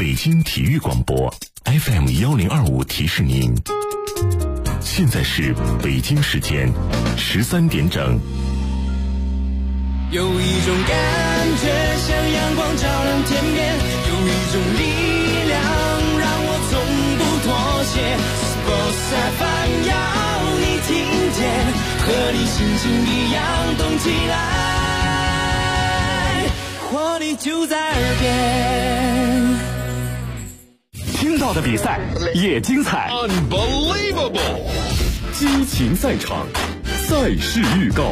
北京体育广播 FM1025提示您，现在是北京时间13点整。 有一种感觉像阳光照亮天边，有一种力量让我从不妥协。Sports FM 要你听见，和你心情一样动起来，活力就在耳边。 听到的比赛也精彩 ，Unbelievable！ 激情赛场，赛事预告。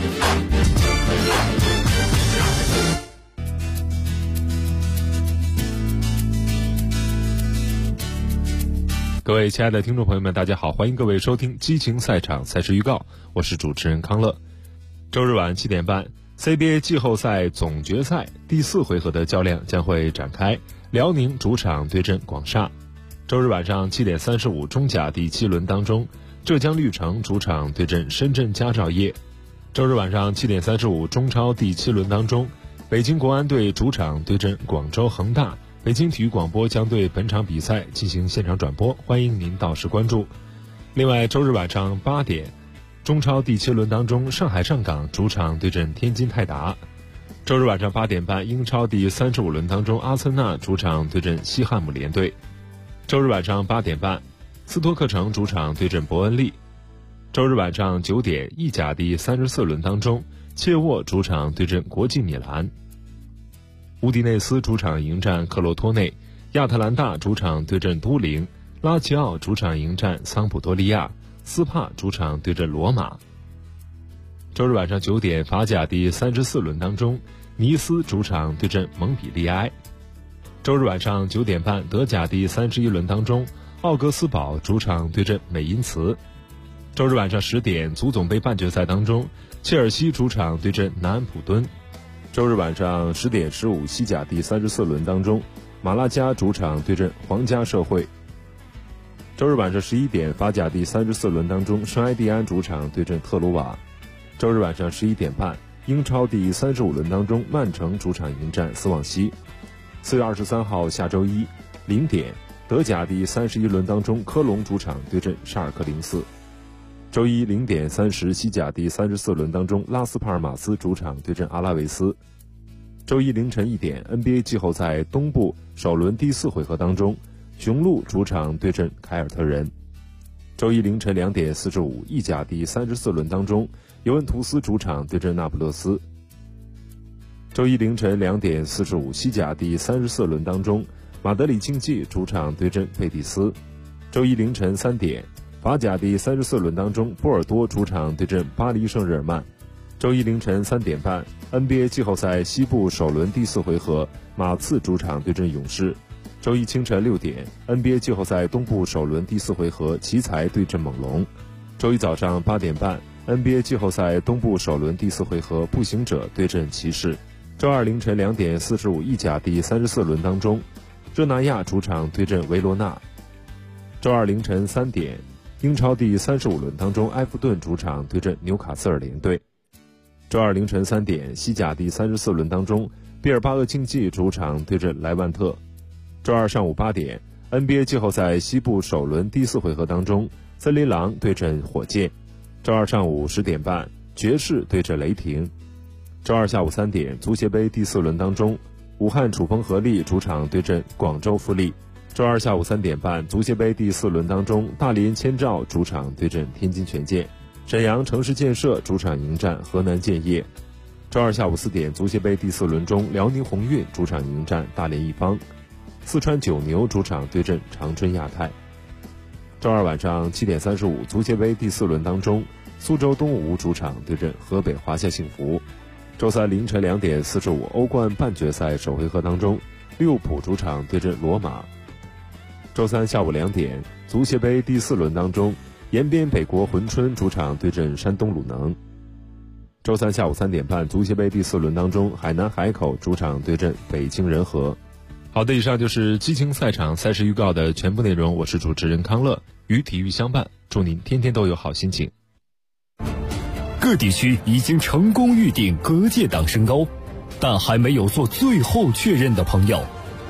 各位亲爱的听众朋友们，大家好，欢迎各位收听激情赛场赛事预告，我是主持人康乐。周日晚7点半 CBA 季后赛总决赛第4回合的较量将会展开，辽宁主场对阵广厦。周日晚上7点35中甲第7轮当中，浙江绿城主场对阵深圳佳兆业。周日晚上7点35中超第7轮当中，北京国安队主场对阵广州恒大。北京体育广播将对本场比赛进行现场转播，欢迎您到时关注。另外，周日晚上8点，中超第7轮当中，上海上港主场对阵天津泰达。周日晚上8点半，英超第35轮当中，阿森纳主场对阵西汉姆联队。周日晚上8点半，斯托克城主场对阵伯恩利。周日晚上9点，意甲第34轮当中，切沃主场对阵国际米兰。乌迪内斯主场迎战克罗托内，亚特兰大主场对阵都灵，拉齐奥主场迎战桑普多利亚，斯帕主场对阵罗马。周日晚上9点，法甲第34轮当中，尼斯主场对阵蒙彼利埃。周日晚上9点半，德甲第31轮当中，奥格斯堡主场对阵美因茨。周日晚上10点，足总杯半决赛当中，切尔西主场对阵南安普敦。周日晚上10点15，西甲第34轮当中，马拉加主场对阵皇家社会。周日晚上11点，法甲第34轮当中，圣埃蒂安主场对阵特鲁瓦。周日晚上11点半，英超第35轮当中，曼城主场迎战斯旺西。4月23号下周一0点，德甲第31轮当中，科隆主场对阵沙尔克04。周一0点30，西甲第34轮当中，拉斯帕尔马斯主场对阵阿拉维斯。周一凌晨1点 ，NBA 季后赛东部首轮第4回合当中，雄鹿主场对阵凯尔特人。周一凌晨2点45，意甲第34轮当中，尤文图斯主场对阵那不勒斯。周一凌晨2点45，西甲第34轮当中，马德里竞技主场对阵贝蒂斯。周一凌晨3点。法甲第34轮当中，波尔多主场对阵巴黎圣日耳曼。周一凌晨3点半 ，NBA 季后赛西部首轮第4回合，马刺主场对阵勇士。周一清晨6点 ，NBA 季后赛东部首轮第4回合，奇才对阵猛龙。周一早上8点半 ，NBA 季后赛东部首轮第4回合，步行者对阵骑士。周二凌晨2点45，意甲第34轮当中，热那亚主场对阵维罗纳。周二凌晨3点。英超第35轮当中，埃弗顿主场对阵纽卡斯尔联队。周二凌晨3点，西甲第34轮当中，毕尔巴鄂竞技主场对阵莱万特。周二上午8点 ，NBA 季后赛西部首轮第4回合当中，森林狼对阵火箭。周二上午10点半，爵士对阵雷霆。周二下午3点，足协杯第4轮当中，武汉楚风合力主场对阵广州富力。周二下午3点半，足协杯第4轮当中，大连千兆主场对阵天津权健，沈阳城市建设主场迎战河南建业。周二下午4点，足协杯第4轮中，辽宁宏运主场迎战大连一方，四川九牛主场对阵长春亚泰。周二晚上7点35，足协杯第4轮当中，苏州东吴主场对阵河北华夏幸福。周三凌晨2点45，欧冠半决赛首回合当中，利物浦主场对阵罗马。周三下午2点，足协杯第4轮当中，延边北国珲春主场对阵山东鲁能。周三下午3点半，足协杯第4轮当中，海南海口主场对阵北京人和。好的，以上就是激情赛场赛事预告的全部内容，我是主持人康乐，与体育相伴，祝您天天都有好心情。 各地区已经成功预定隔界党身高，但还没有做最后确认的朋友，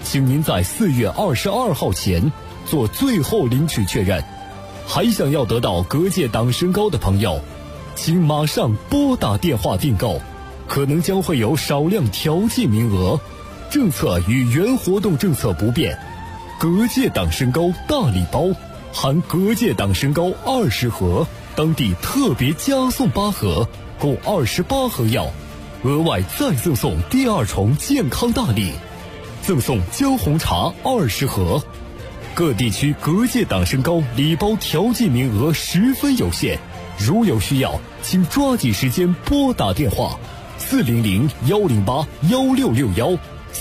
请您在4月22号前做最后领取确认。还想要得到隔界党参糕的朋友，请马上拨打电话订购，可能将会有少量调剂名额，政策与原活动政策不变。隔界党参糕大礼包含隔界党参糕20盒，当地特别加送8盒，共28盒药，额外再赠送第2重健康大礼，赠送姜红茶20盒。各地区隔界党参糕礼包调剂名额十分有限，如有需要，请抓紧时间拨打电话400-108-1661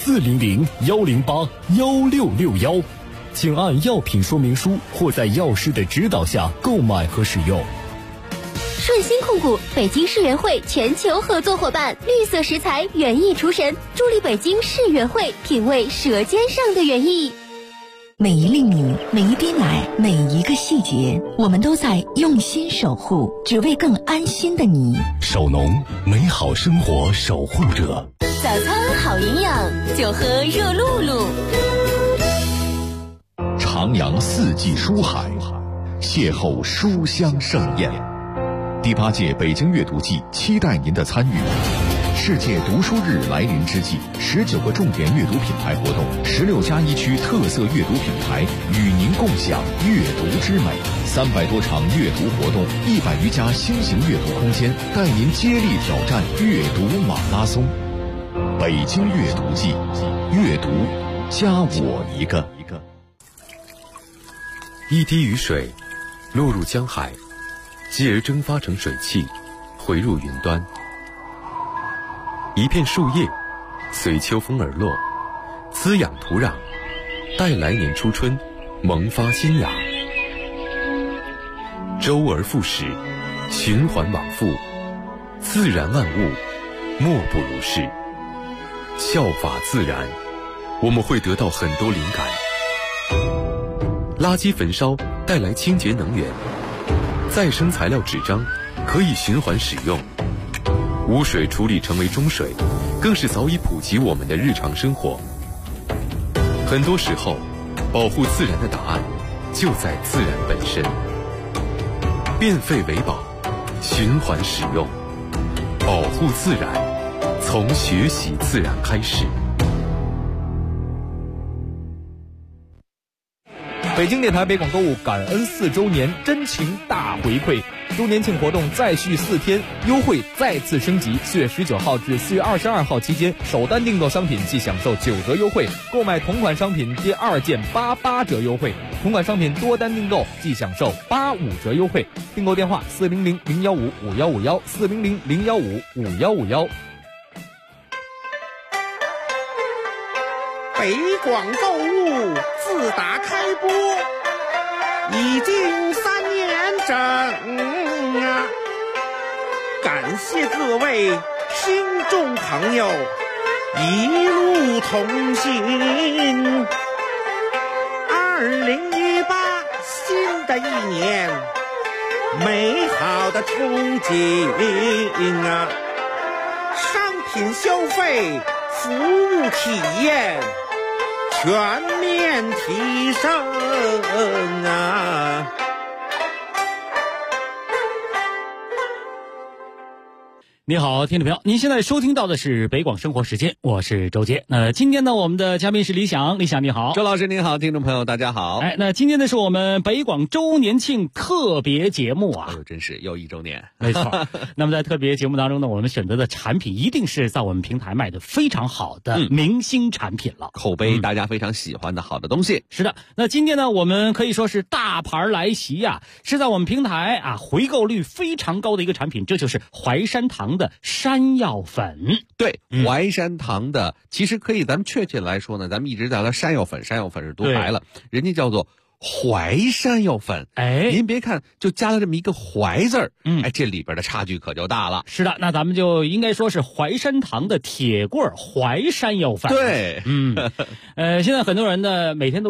400-108-1661，请按药品说明书或在药师的指导下购买和使用。 顺鑫控股北京世园会全球合作伙伴，绿色食材园艺厨神，助力北京世园会品味舌尖上的园艺。 每一粒米，每一滴奶，每一个细节，我们都在用心守护，只为更安心的你。 守农，美好生活守护者。 早餐好营养，就喝热露露。 徜徉四季书海，邂逅书香盛宴。第8届北京阅读季期待您的参与。世界读书日来临之际，19个重点阅读品牌活动，16+1区特色阅读品牌与您共享阅读之美，300多场阅读活动，100余家新型阅读空间，带您接力挑战阅读马拉松。北京阅读季，阅读加我一个。 一滴雨水落入江海，继而蒸发成水汽，回入云端。一片树叶随秋风而落，滋养土壤，待来年初春萌发新芽。周而复始，循环往复，自然万物莫不如是。效法自然，我们会得到很多灵感。垃圾焚烧带来清洁能源，再生材料纸张可以循环使用，污水处理成为中水，更是早已普及我们的日常生活。很多时候，保护自然的答案就在自然本身。变废为宝，循环使用，保护自然，从学习自然开始。 北京电台北广购物感恩4周年真情大回馈，周年庆活动再续4天，优惠再次升级。4月19号至4月22号期间，首单订购商品即享受9折优惠，购买同款商品第2件88折优惠，同款商品多单订购即享受85折优惠。订购电话400-015-5151 400-015-5151。 北广购物自打开播已经3年整啊！感谢各位听众朋友一路同行。2018新的一年，美好的憧憬啊！商品消费，服务体验全面提升啊！ 你好，听众朋友，您现在收听到的是北广生活时间，我是周杰。今天呢，我们的嘉宾是李想，李想你好。 周老师您好，听众朋友大家好。 那今天呢是我们北广周年庆特别节目啊。 真是又1周年。 没错。那么在特别节目当中呢，我们选择的产品一定是在我们平台卖的非常好的明星产品了， 口碑大家非常喜欢的好的东西。 是的。那今天呢，我们可以说是大牌来袭呀，是在我们平台啊回购率非常高的一个产品，这就是淮山堂的山药粉。 对，淮山堂的，其实可以咱们确切来说呢，咱们一直叫它山药粉，山药粉是读白了，人家叫做淮山药粉。您别看就加了这么一个淮字儿，这里边的差距可就大了。 是的，那咱们就应该说是淮山堂的铁棍淮山药粉。 对， 现在很多人呢每天都吃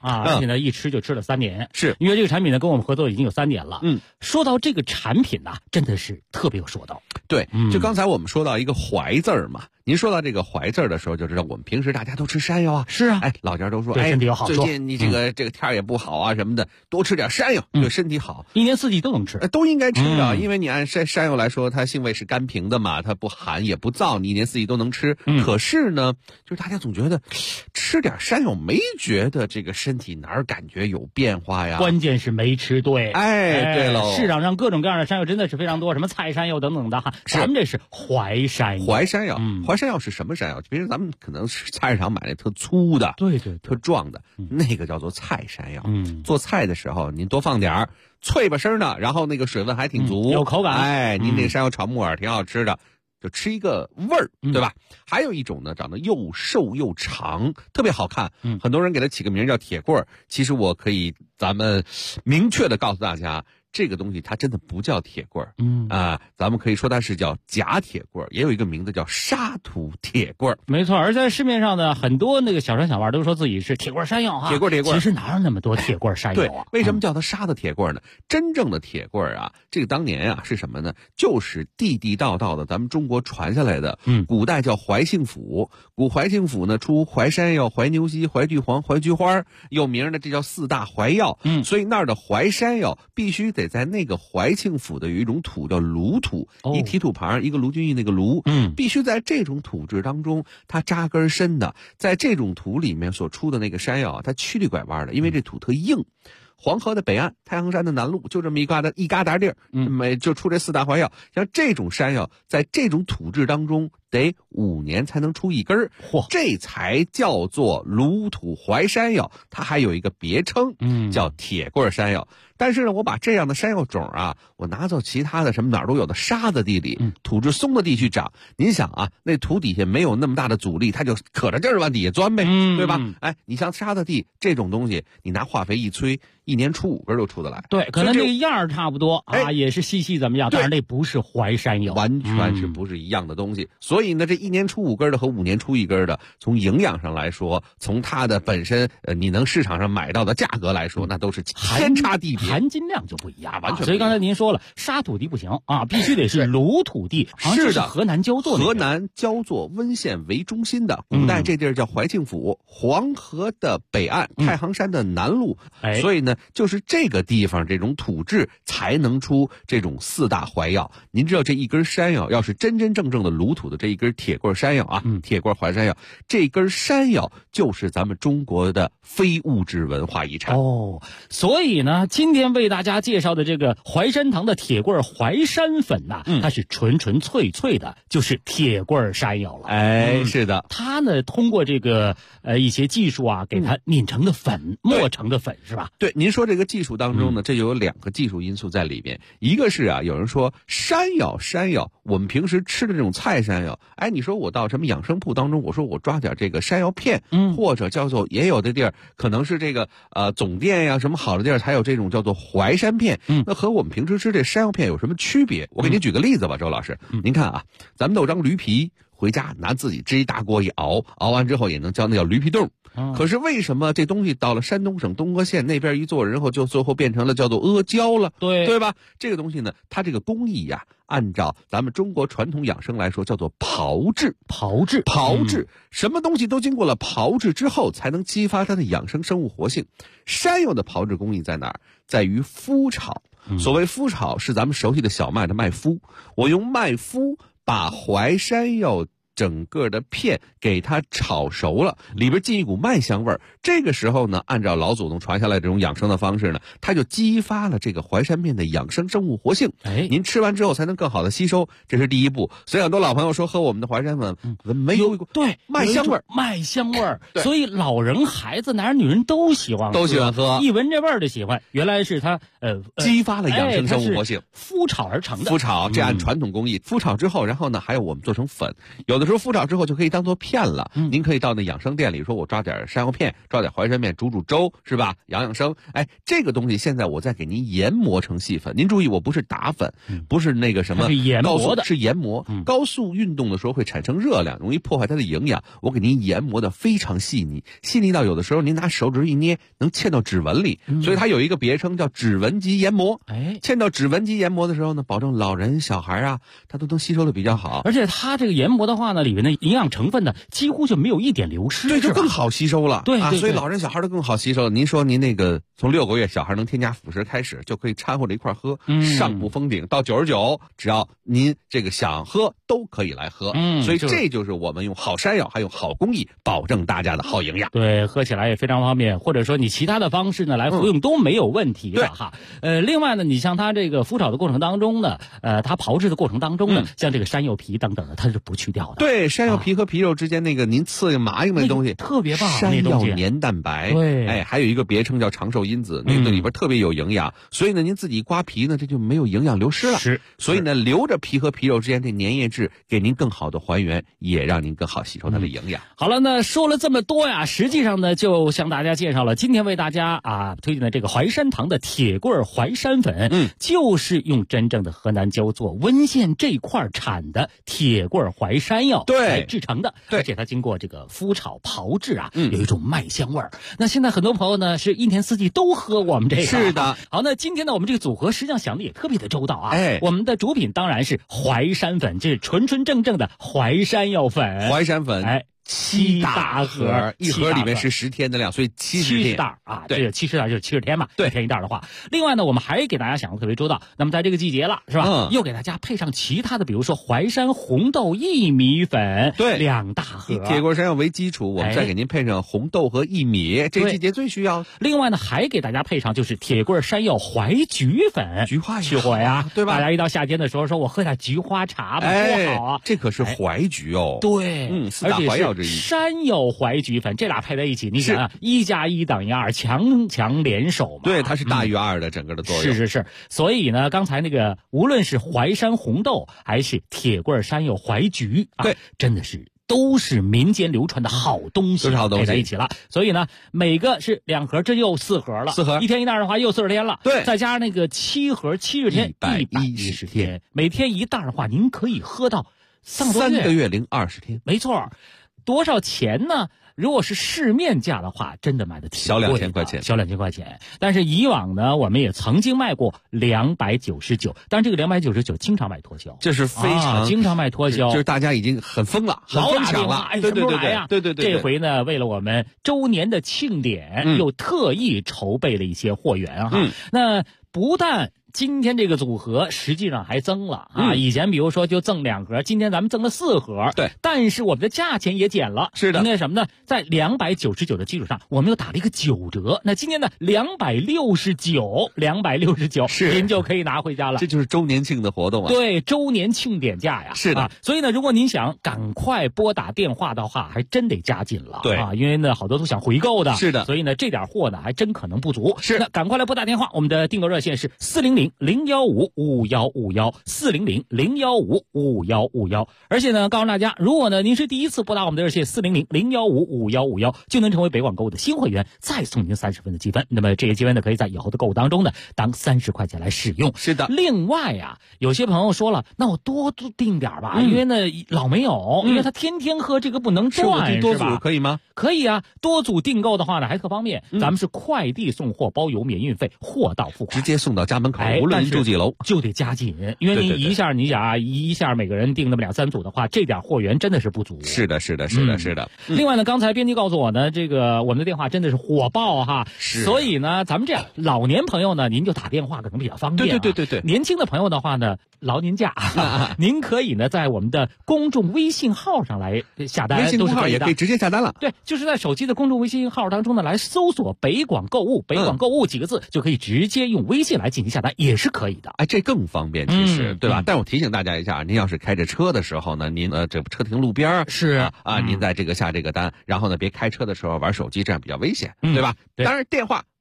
而且呢一吃就吃了3年。 是因为这个产品呢跟我们合作已经有3年了。说到这个产品呢，真的是特别有说道。 对，就刚才我们说到一个怀字儿嘛，您说到这个怀字儿的时候，就知道我们平时大家都吃山药啊。 是啊， 哎，老家都说， 对身体有好处。 最近你这个天儿也不好啊什么的，多吃点山药对身体好。 1年4季都能吃， 都应该吃的，因为你按山药来说，它性味是甘平的嘛，它不寒也不燥，你1年4季都能吃。可是呢，就是大家总觉得吃点山药没觉得这个身体哪儿感觉有变化呀？ 关键是没吃对。 哎，对喽， 市场上各种各样的山药真的是非常多，什么菜山药等等的哈。咱们这是淮山药。 淮山药，淮山药是什么山药？平时咱们可能是菜市场买那特粗的， 对， 特壮的，那个叫做菜山药。做菜的时候您多放点儿，脆吧声的，然后那个水分还挺足， 有口感。 哎，您这山药炒木耳挺好吃的。就吃一个味儿，对吧？还有一种呢，长得又瘦又长，特别好看。很多人给它起个名叫铁棍儿。其实我可以，咱们明确的告诉大家，这个东西它真的不叫铁棍儿。咱们可以说它是叫假铁棍儿，也有一个名字叫沙土铁棍儿。 没错，而在市面上呢，很多那个小商小贩都说自己是铁棍山药哈。 铁棍， 其实哪有那么多铁棍山药啊？ 对，为什么叫它沙的铁棍儿呢？真正的铁棍儿啊，这个当年啊是什么呢？就是地地道道的咱们中国传下来的。古代叫怀庆府，古怀庆府呢出淮山药、怀牛膝、怀巨黄、怀菊花，有名的这叫4大怀药。所以那儿的淮山药必须得在那个怀庆府的有一种土叫卢土，一提土旁一个卢俊义那个卢，必须在这种土质当中它扎根深的，在这种土里面所出的那个山药它曲里拐弯的，因为这土特硬。黄河的北岸，太行山的南麓，就这么一疙瘩地儿，就出这4大怀药。像这种山药，在这种土质当中，得5年才能出一根儿，这才叫做卢土淮山药。它还有一个别称，叫铁棍山药。但是呢，我把这样的山药种啊，我拿到其他的什么哪儿都有的沙子地里，土质松的地去长。您想啊，那土底下没有那么大的阻力，它就可着劲儿往底下钻呗，对吧？哎，你像沙子地这种东西，你拿化肥一催，1年出5根就出得来。 对，可能这个样儿差不多啊，也是细怎么样，但是那不是淮山药， 完全是不是一样的东西。所以呢，这1年出5根的和5年出1根的，从营养上来说，从它的本身你能市场上买到的价格来说，那都是天差地别。 含金量就不一样， 完全。 所以刚才您说了，沙土地不行啊，必须得是卢土地。 是的， 河南焦作， 河南焦作温县为中心的，古代这地儿叫怀庆府，黄河的北岸，太行山的南麓。所以呢，就是这个地方这种土质才能出这种4大怀药。您知道这一根山药，要是真真正正的卢土的这一根铁棍山药啊，铁棍淮山药，这根山药就是咱们中国的非物质文化遗产。 所以呢，今天为大家介绍的这个淮山堂的铁棍淮山粉呐，它是纯纯粹粹的，就是铁棍山药了。 是的， 它呢通过这个一些技术啊，给它碾成的粉，磨成的粉，是吧？ 对，您说这个技术当中呢，这就有2个技术因素在里边。一个是啊，有人说山药，我们平时吃的这种菜山药，哎，你说我到什么养生铺当中，我说我抓点这个山药片，或者叫做也有的地儿可能是这个总店呀什么好的地儿才有这种叫做淮山片，那和我们平时吃这山药片有什么区别？我给您举个例子吧，周老师，您看啊，咱们弄张驴皮回家拿自己支一大锅一熬完之后也能叫那叫驴皮冻。可是为什么这东西到了山东省东阿县那边一做，然后就最后变成了叫做阿胶了？对吧？这个东西呢，它这个工艺呀，按照咱们中国传统养生来说，叫做炮制。什么东西都经过了炮制之后，才能激发它的养生生物活性。山药的炮制工艺在哪儿？在于麸炒。所谓麸炒，是咱们熟悉的小麦的麦麸。我用麦麸把淮山药整个的片给它炒熟了，里边进一股麦香味儿。这个时候呢，按照老祖宗传下来这种养生的方式呢，它就激发了这个淮山片的养生生物活性。您吃完之后才能更好的吸收，这是第一步。所以很多老朋友说喝我们的淮山粉没有麦香味儿， 所以老人、孩子、男人、女人都喜欢喝，一闻这味儿就喜欢。原来是它激发了养生生物活性， 麸炒而成的。 麸炒这按传统工艺，麸炒之后，然后呢还有我们做成粉，有的的时候敷炒之后就可以当做片了。您可以到那养生店里说，我抓点山药片，抓点淮山面，煮煮粥，是吧？养生。哎，这个东西现在我再给您研磨成细粉。您注意，我不是打粉，不是那个什么高速，是研磨。高速运动的时候会产生热量，容易破坏它的营养。我给您研磨的非常细腻，细腻到有的时候您拿手指一捏，能嵌到指纹里。所以它有一个别称叫指纹级研磨。嵌到指纹级研磨的时候呢，保证老人小孩啊，他都能吸收的比较好。 而且它这个研磨的话呢，里面的营养成分呢，几乎就没有一点流失， 对，就更好吸收了。 对， 所以老人小孩都更好吸收。您说您那个从6个月小孩能添加辅食开始，就可以掺和着一块喝，上不封顶。到99，只要您这个想喝都可以来喝。所以这就是我们用好山药还有好工艺，保证大家的好营养。 对，喝起来也非常方便，或者说你其他的方式呢来服用都没有问题的哈。另外呢，你像它这个麸炒的过程当中呢，它炮制的过程当中呢，像这个山药皮等等的，它是不去掉的。 对，山药皮和皮肉之间那个您刺麻硬的东西， 特别棒。 山药粘蛋白， 对， 哎，还有一个别称叫长寿因子，那个里边特别有营养。所以呢，您自己刮皮呢，这就没有营养流失了。所以呢，留着皮和皮肉之间的粘液质，给您更好的还原，也让您更好吸收它的营养。 好了，那说了这么多呀，实际上呢，就向大家介绍了今天为大家推荐的这个淮山堂的铁棍淮山粉，就是用真正的河南焦作温县这块产的铁棍淮山药来制成的，而且它经过这个麸炒炮制啊，有一种麦香味儿。那现在很多朋友呢是一年四季都喝我们这个， 是的。 好，那今天呢我们这个组合实际上想的也特别的周到啊，我们的主品当然是淮山粉，这是纯纯正正的淮山药粉， 淮山粉。7大盒，一盒里面是10天的量，所以70 袋啊，对，70袋就是70天嘛，对，1天1袋的话。另外呢，我们还给大家想的特别周到。那么在这个季节了，是吧？又给大家配上其他的，比如说淮山红豆薏米粉，对，2大盒。以铁棍山药为基础，我们再给您配上红豆和薏米，这季节最需要。 另外呢，还给大家配上就是铁棍山药淮菊粉， 菊花去火呀， 对吧？ 大家一到夏天的时候说，我喝点菊花茶吧，多好啊！ 这可是淮菊哦， 对 ，4大淮药之一。 山药淮菊粉，这俩配在一起，你想啊，1+1等于2，强强联手嘛。 对，它是大于2的整个的作用。 是。所以呢，刚才那个无论是淮山红豆还是铁棍山药淮菊，对，真的是都是民间流传的好东西，配在一起了。所以呢，每个是2盒，这又4盒了。4盒，1天1袋的话又40天了。对，再加上那个7盒70天，110天，每天1袋的话，您可以喝到 3个月零20天。 没错。多少钱呢？如果是市面价的话，真的买的挺贵的， 小2000块钱， 小2000块钱。但是以往呢，我们也曾经卖过299，但这个299经常卖脱销， 这是非常经常卖脱销， 就是大家已经很疯了，很疯抢了。 哎，什么时候来呀？ 对。 这回呢，为了我们周年的庆典，又特意筹备了一些货源哈。那不但今天这个组合实际上还增了啊！以前比如说就赠2盒，今天咱们赠了4盒。对，但是我们的价钱也减了。是的，应该什么呢？在299的基础上，我们又打了一个9折。那今天呢，269，是您就可以拿回家了。 这就是周年庆的活动啊！ 对，周年庆典价呀！是的，所以呢，如果您想赶快拨打电话的话，还真得加紧了。对啊，因为呢，好多都想回购的。是的，所以呢，这点货呢，还真可能不足。是，那赶快来拨打电话，我们的订购热线是400-015-5151，400-015-5151。而且呢，告诉大家，如果呢您是第一次拨打我们的热线400-015-5151，就能成为北广购物的新会员，再送您30分的积分。那么这些积分呢，可以在以后的购物当中呢，当30块钱来使用。是的。另外呀，有些朋友说了，那我多订点吧，因为呢老没有，因为他天天喝这个不能断， 多组可以吗？ 可以啊，多组订购的话呢，还特方便。咱们是快递送货，包邮免运费，货到付款， 直接送到家门口，无论您住几楼， 就得加紧，因为你一下，你想啊，一下每个人订那么2-3组的话，这点货源真的是不足。是的。另外呢，刚才编辑告诉我呢，这个我们的电话真的是火爆哈，所以呢，咱们这样老年朋友呢，您就打电话可能比较方便。对。年轻的朋友的话呢，劳您假，您可以呢在我们的公众微信号上来下单， 微信公号也可以直接下单了。 对，就是在手机的公众微信号当中呢，来搜索北广购物，北广购物几个字，就可以直接用微信来进行下单，也是可以的。 哎，这更方便，其实对吧？但我提醒大家一下，您要是开着车的时候呢，您这车停路边是您在这个下这个单，然后呢别开车的时候玩手机，这样比较危险，对吧？当然电话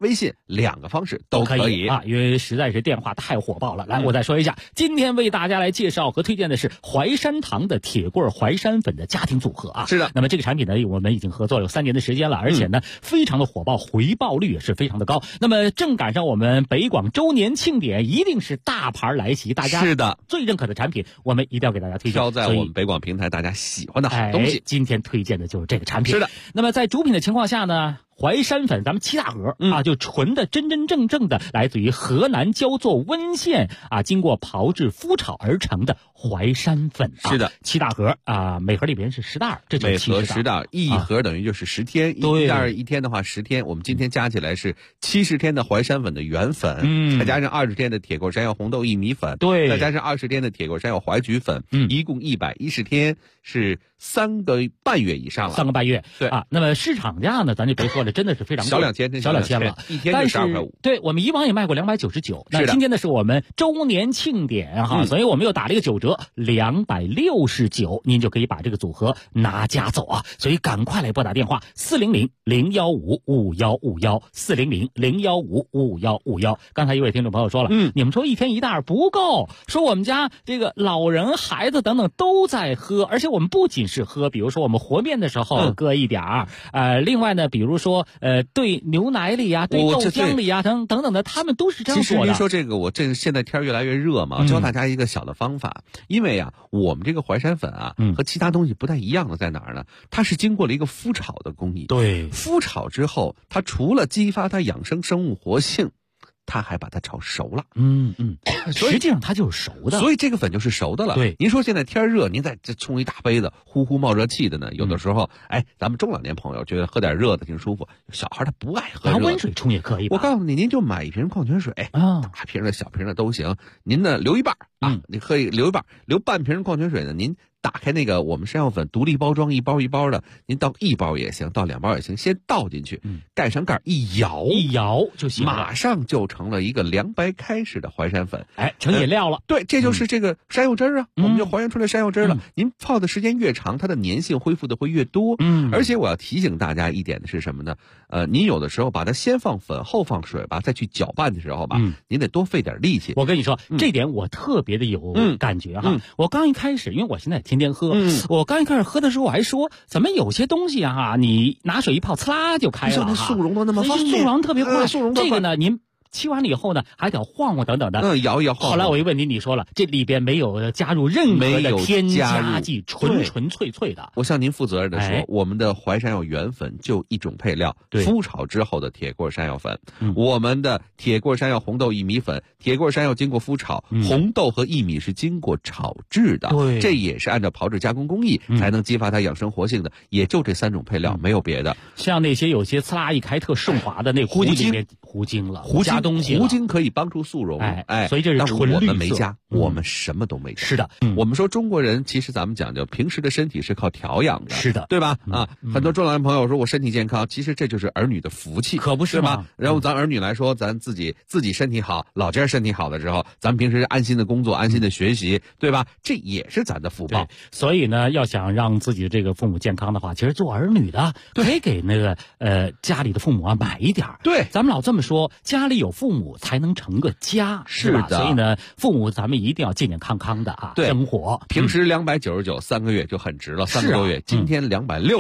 微信2个方式都可以啊，因为实在是电话太火爆了。来，我再说一下，今天为大家来介绍和推荐的是淮山堂的铁棍淮山粉的家庭组合啊。 是的， 那么这个产品呢，我们已经合作有3年的时间了，而且呢，非常的火爆，回报率也是非常的高。那么正赶上我们北广周年庆典，一定是大牌来袭，大家是的最认可的产品，我们一定要给大家推荐。 挑在我们北广平台大家喜欢的好东西。 今天推荐的就是这个产品。 是的， 那么在主品的情况下呢，淮山粉咱们7大盒啊，就纯的真正的来自于河南焦作温县啊，经过炮制麸炒而成的淮山粉啊。 是的 ，7大盒啊，每盒里边是10袋，这就是每盒10袋，一盒等于就是10天，一袋一天的话10天，我们今天加起来是70天的淮山粉的原粉，再加上20天的铁棍山药红豆薏米粉， 对， 再加上20天的铁棍山药淮菊粉，一共110天，是3个半月以上了。 3个半月， 对啊。那么市场价呢，咱就别说了，真的是非常贵， 小2000 了， 一天就12块5。 对，我们以往也卖过299，那今天呢是我们周年庆典哈，所以我们又打了一个9折，269，您就可以把这个组合拿家走啊！所以赶快来拨打电话400-015-5151，400-015-5151。刚才一位听众朋友说了，你们说1天1袋不够，说我们家这个老人、孩子等等都在喝，而且我们不仅是喝，比如说我们和面的时候搁一点儿，另外呢，比如说兑牛奶里呀，兑豆浆里呀，等等的，他们都是这样做的。 其实您说这个，现在天越来越热嘛，教大家一个小的方法，因为啊，我们这个淮山粉啊，和其他东西不太一样的在哪儿呢？它是经过了一个麸炒的工艺。 对， 麸炒之后，它除了激发它养生生物活性，它还把它炒熟了。 实际上它就是熟的， 所以这个粉就是熟的了。 对， 您说现在天热，您再冲一大杯子，呼呼冒热气的呢，有的时候，咱们中老年朋友觉得喝点热的挺舒服，小孩他不爱喝热的， 拿温水冲也可以吧。 我告诉你，您就买一瓶矿泉水大瓶的、小瓶的都行，您呢留一半啊，你可以留一半，留半瓶矿泉水呢，您打开那个我们山药粉独立包装一包一包的，您倒1包也行，倒2包也行，先倒进去，盖上盖一摇就行了， 马上就成了一个凉白开式的淮山粉， 成饮料了。 对，这就是这个山药汁儿啊，我们就还原出来山药汁儿了。您泡的时间越长，它的粘性恢复的会越多。而且我要提醒大家一点的是什么呢？您有的时候把它先放粉后放水吧，再去搅拌的时候吧，您得多费点力气。 我跟你说，这点我特别的有感觉哈。我刚一开始，因为我现在天天喝，我刚一开始喝的时候，我还说怎么有些东西啊，你拿水一泡，呲啦就开了哈。 速溶的那么方便， 速溶特别快。 这个呢，您沏完了以后呢，还得晃晃等等的， 摇一摇。 后来我一问你说了，这里边没有加入任何的添加剂，纯粹的。 我向您负责任的说，我们的淮山药原粉就一种配料，麸炒之后的铁棍山药粉。我们的铁棍山药红豆薏米粉，铁棍山药经过麸炒，红豆和薏米是经过炒制的，这也是按照炮制加工工艺才能激发它养生活性的，也就这3种配料，没有别的。 像那些有些呲啦一开特顺滑的那估计里面糊精了，加东西了， 糊精可以帮助速溶， 所以这是纯绿色。 我们没加，我们什么都没加。 是的， 我们说中国人其实咱们讲究平时的身体是靠调养的， 是的， 对吧？很多中老年朋友说我身体健康，其实这就是儿女的福气， 可不是吗？ 然后咱儿女来说，咱自己身体好，老家身体好的时候，咱们平时安心的工作，安心的学习，对吧？这也是咱的福报。 所以呢，要想让自己的这个父母健康的话，其实做儿女的可以给那个家里的父母啊买一点。 对， 咱们老这么说，家里有父母才能成个家，是吧？所以呢，父母咱们一定要健健康康的生活。 平时299，3个月就很值了，3个多月。今天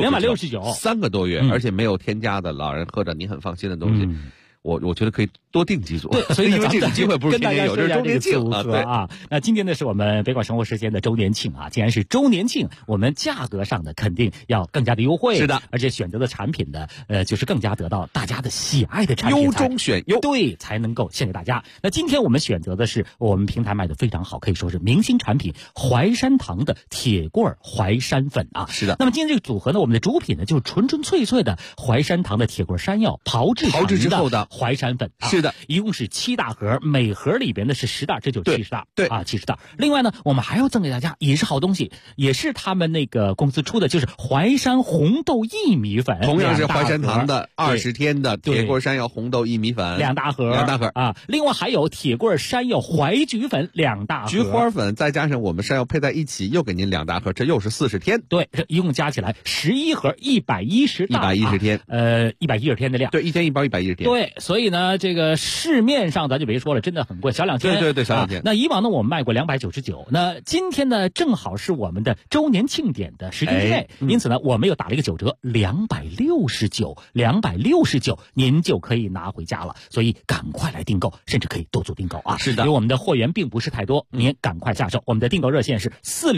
269 3个多月，而且没有添加的，老人喝着你很放心的东西。我觉得可以多订几组， 对，所以因为这个机会不是天天有，这是周年庆啊。那今天呢是我们北广生活时间的周年庆啊，既然是周年庆，我们价格上呢肯定要更加的优惠， 是的， 而且选择的产品呢，就是更加得到大家的喜爱的产品， 优中选优， 对，才能够献给大家。那今天我们选择的是我们平台卖的非常好，可以说是明星产品淮山堂的铁棍淮山粉啊， 是的。 那么今天这个组合呢，我们的主品呢就是纯粹的淮山堂的铁棍山药炮制之后的淮山粉， 是的， 一共是7大盒，每盒里边呢是10袋，这就是70袋， 对啊，70袋。另外呢，我们还要赠给大家也是好东西，也是他们那个公司出的，就是淮山红豆薏米粉， 同样是淮山堂的20天的铁棍山药红豆薏米粉 2大盒啊。另外还有铁棍山药淮菊粉2大盒， 菊花粉再加上我们山药配在一起，又给您2大盒，这又是40天。 对，这一共加起来11盒，110袋，110天 ，110天的量。 对，1天1包110天。 对， 所以呢，这个市面上咱就别说了，真的很贵，小2千。 对，小2千。 那以往呢，我们卖过299，那今天呢，正好是我们的周年庆典的时间之内，因此呢，我们又打了一个9折，269，您就可以拿回家了。所以赶快来订购，甚至可以多组订购啊！ 是的， 因为我们的货源并不是太多，您赶快下手。我们的订购热线是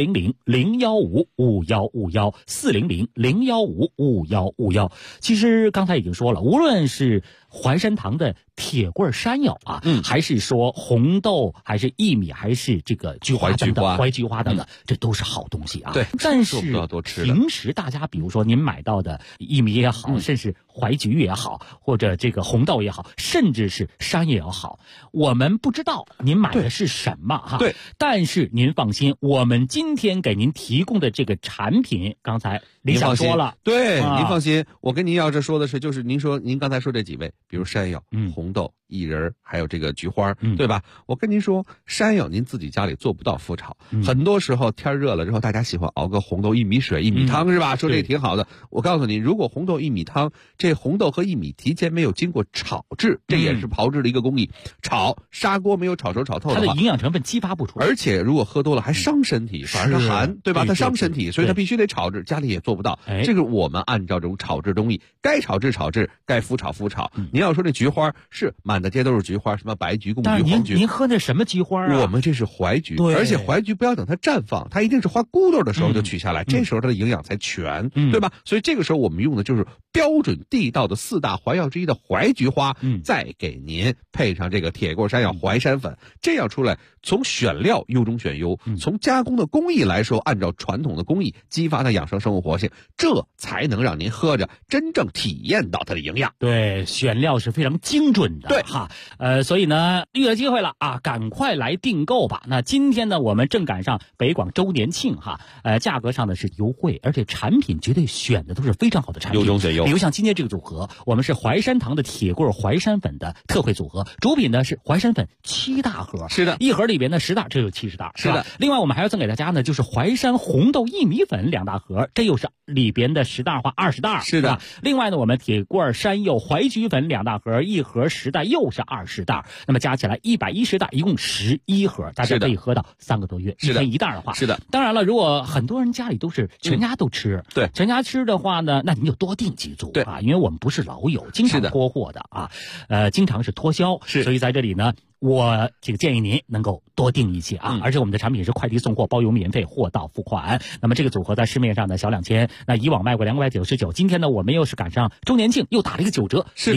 400-015-5151，400-015-5151。其实刚才已经说了，无论是淮山堂的铁棍山药啊，还是说红豆，还是薏米，还是这个菊花等等，淮菊花等等，这都是好东西啊。 对， 但是平时大家比如说您买到的薏米也好，甚至淮菊也好，或者这个红豆也好，甚至是山药也好，我们不知道您买的是什么哈。 对， 但是您放心，我们今天给您提供的这个产品，刚才李想说了， 对，您放心，我跟您要是说的是，就是您刚才说这几位，比如山药、红豆、薏仁，还有这个菊花，对吧？我跟您说，山药您自己家里做不到麸炒，很多时候天热了之后，大家喜欢熬个红豆薏米水、薏米汤，是吧？说这挺好的。我告诉您，如果红豆薏米汤，这红豆和薏米提前没有经过炒制，这也是炮制的一个工艺，炒砂锅没有炒熟炒透的话， 它的营养成分激发不出来， 而且如果喝多了还伤身体，反而它寒，对吧？它伤身体，所以它必须得炒制，家里也做不到。这个我们按照这种炒制工艺，该炒制炒制，该麸炒麸炒。您要说这菊花是满大街都是菊花，什么白菊、贡菊、黄菊， 您喝那什么菊花啊？ 我们这是淮菊，而且淮菊不要等它绽放，它一定是花骨朵的时候就取下来，这时候它的营养才全，对吧？所以这个时候我们用的就是标准地道的4大淮药之一的淮菊花，再给您配上这个铁棍山药淮山粉，这样出来，从选料优中选优，从加工的工艺来说，按照传统的工艺激发它养生生物活性，这才能让您喝着真正体验到它的营养。 对，选料是非常精准的， 对哈。所以呢，遇到机会了啊，赶快来订购吧。那今天呢，我们正赶上北广周年庆哈，价格上呢是优惠，而且产品绝对选的都是非常好的产品， 优中选优。 比如像今天这个组合，我们是淮山堂的铁棍淮山粉的特惠组合，主品呢是淮山粉7大盒， 是的， 一盒里边呢10袋，这有70袋， 是的。 另外我们还要赠给大家呢，就是淮山红豆薏米粉2大盒，这又是里边的10袋或20袋， 是的。 另外呢，我们铁棍山药淮菊粉2大盒，一盒10袋，又是20袋，那么加起来110袋，一共11盒，大家可以喝到3个多月，一天1袋的话， 是的。 当然了，如果很多人家里都是全家都吃， 对， 全家吃的话呢，那您就多订几组，对啊，因为我们不是老友，经常拖货的啊，经常是脱销， 是， 所以在这里呢，我这个建议您能够多订一些啊，而且我们的产品是快递送货，包邮免费，货到付款。那么这个组合在市面上呢小2千，那以往卖过299，今天呢我们又是赶上周年庆，又打了一个9折，是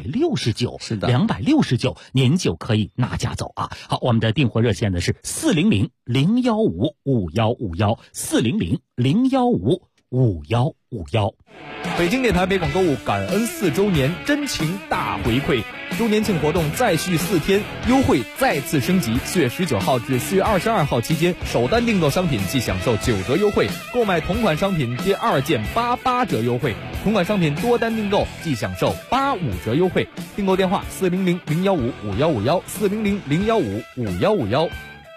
269，是的，269，您就可以拿家走啊。好，我们的订货热线呢是400-015-5151，400-015-5151。 北京电台北广购物感恩4周年真情大回馈，周年庆活动再续4天，优惠再次升级。4月19号至4月22号期间，首单订购商品即享受9折优惠，购买同款商品第2件88折优惠，同款商品多单订购即享受85折优惠。订购电话400-015-5151，400-015-5151。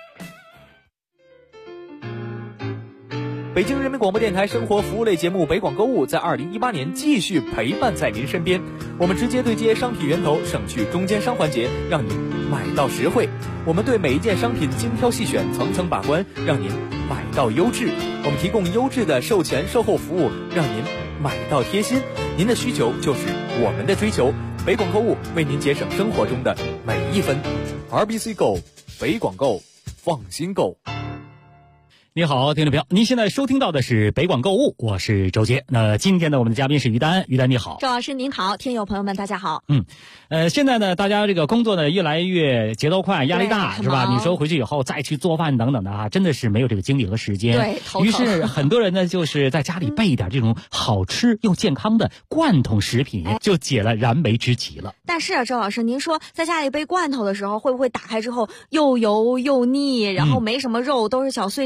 北京人民广播电台生活服务类节目北广购物在2018年继续陪伴在您身边，我们直接对接商品源头，省去中间商环节，让您买到实惠。我们对每一件商品精挑细选，层层把关，让您买到优质。我们提供优质的售前售后服务，让您买到贴心。您的需求就是我们的追求，北广购物为您节省生活中的每一分。RBC Go， 北广购，放心购。 你好，听众朋友，您现在收听到的是北广购物，我是周杰。那今天呢，我们的嘉宾是于丹，于丹你好。 周老师您好，听友朋友们大家好。 现在呢，大家这个工作呢越来越节奏快，压力大，是吧？你说回去以后再去做饭等等的啊，真的是没有这个精力和时间。 对， 于是很多人呢，就是在家里备一点这种好吃又健康的罐头食品，就解了燃眉之急了。 但是啊，周老师，您说在家里备罐头的时候，会不会打开之后又油又腻，然后没什么肉，都是小碎渣？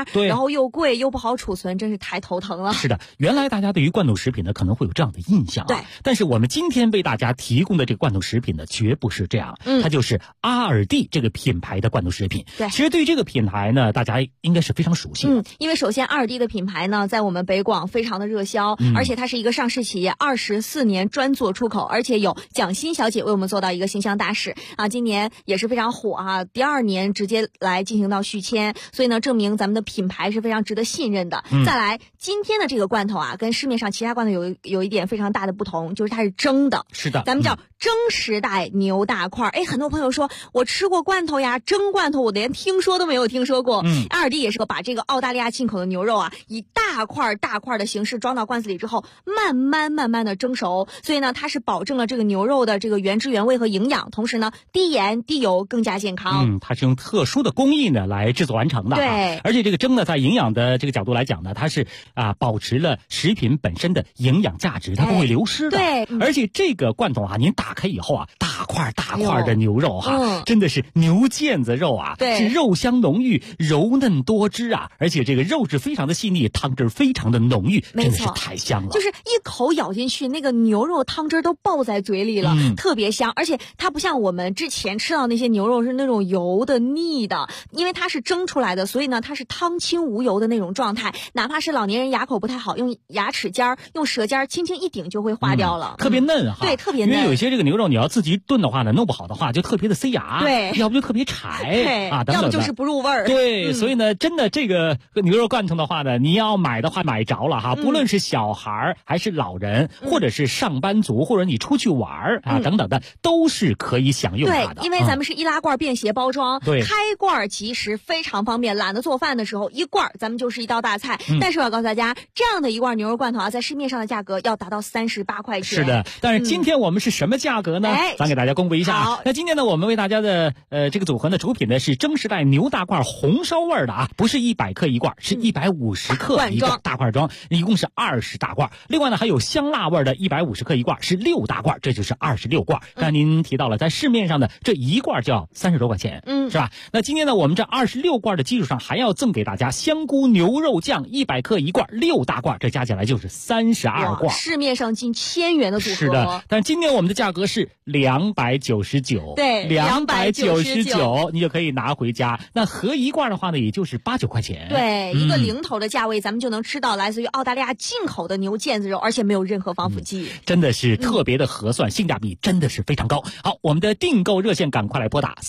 对， 然后又贵又不好储存，真是太头疼了。 是的，原来大家对于罐头食品呢可能会有这样的印象啊， 对。 但是我们今天为大家提供的这个罐头食品呢，绝不是这样，它就是阿尔蒂这个品牌的罐头食品。 对， 其实对于这个品牌呢，大家应该是非常熟悉的。 因为首先阿尔蒂的品牌呢，在我们北广非常的热销，而且它是一个上市企业，24年专做出口，而且有蒋欣小姐为我们做到一个形象大使啊，今年也是非常火啊，第2年直接来进行到续签，所以呢，证明咱们的品牌是非常值得信任的。再来，今天的这个罐头啊，跟市面上其他罐头有一点非常大的不同，就是它是蒸的。 是的， 咱们叫蒸时代牛大块。很多朋友说我吃过罐头呀，蒸罐头我连听说都没有听说过。阿尔蒂也是把这个澳大利亚进口的牛肉啊，以大块的形式装到罐子里之后，慢慢的蒸熟，所以呢，它是保证了这个牛肉的这个原汁原味和营养，同时呢，低盐低油，更加健康。 它是用特殊的工艺呢来制作完成的。 对， 而且这个蒸呢，在营养的这个角度来讲呢，它是保持了食品本身的营养价值，它不会流失的。 对， 而且这个罐头啊，您打开以后啊，大块的牛肉真的是牛腱子肉啊， 对， 是肉香浓郁，柔嫩多汁啊，而且这个肉质非常的细腻，汤汁非常的浓郁，真的是太香了。 就是一口咬进去，那个牛肉汤汁都爆在嘴里了，特别香。而且它不像我们之前吃到那些牛肉是那种油的腻的，因为它是蒸出来的，所以呢，它是汤清无油的那种状态。哪怕是老年人牙口不太好，用牙齿尖用舌尖轻轻一顶就会化掉了， 特别嫩对，特别嫩。 因为有些这个牛肉你要自己炖的话呢，弄不好的话就特别的塞牙， 对， 要不就特别柴啊，等等的， 要不就是不入味儿。 对，所以呢，真的这个牛肉罐头的话呢，你要买的话买着了哈，不论是小孩还是老人，或者是上班族，或者你出去玩等等的，都是可以享用它的。 对，因为咱们是易拉罐便携包装， 对， 开罐即食，非常方便。懒得做饭的时候，一罐咱们就是一道大菜。但是我要告诉大家，这样的一罐牛肉罐头啊，在市面上的价格要达到38块钱。 是的，但是今天我们是什么价格呢？咱给大家公布一下。那今天呢，我们为大家的这个组合呢，主品呢是蒸时代牛大罐红烧味的啊，不是100克一罐，是150克一个大罐装，一共是20大罐。另外呢，还有香辣味的150克一罐，是6大罐，这就是26罐。刚才您提到了，在市面上的这一罐就要30多块钱，是吧？那今天呢，我们这26罐的基础上，还要赠给大家香菇牛肉酱100克一罐，6大罐，这加起来就是32罐。 市面上近1000元的组合。 是的，但今天我们的价格是299， 对 ，299，你就可以拿回家。那合一罐的话呢，也就是8、9块钱。 对，一个零头的价位，咱们就能吃到来自于澳大利亚进口的牛腱子肉，而且没有任何防腐剂， 真的是特别的合算，性价比真的是非常高。好，我们的订购热线赶快来拨打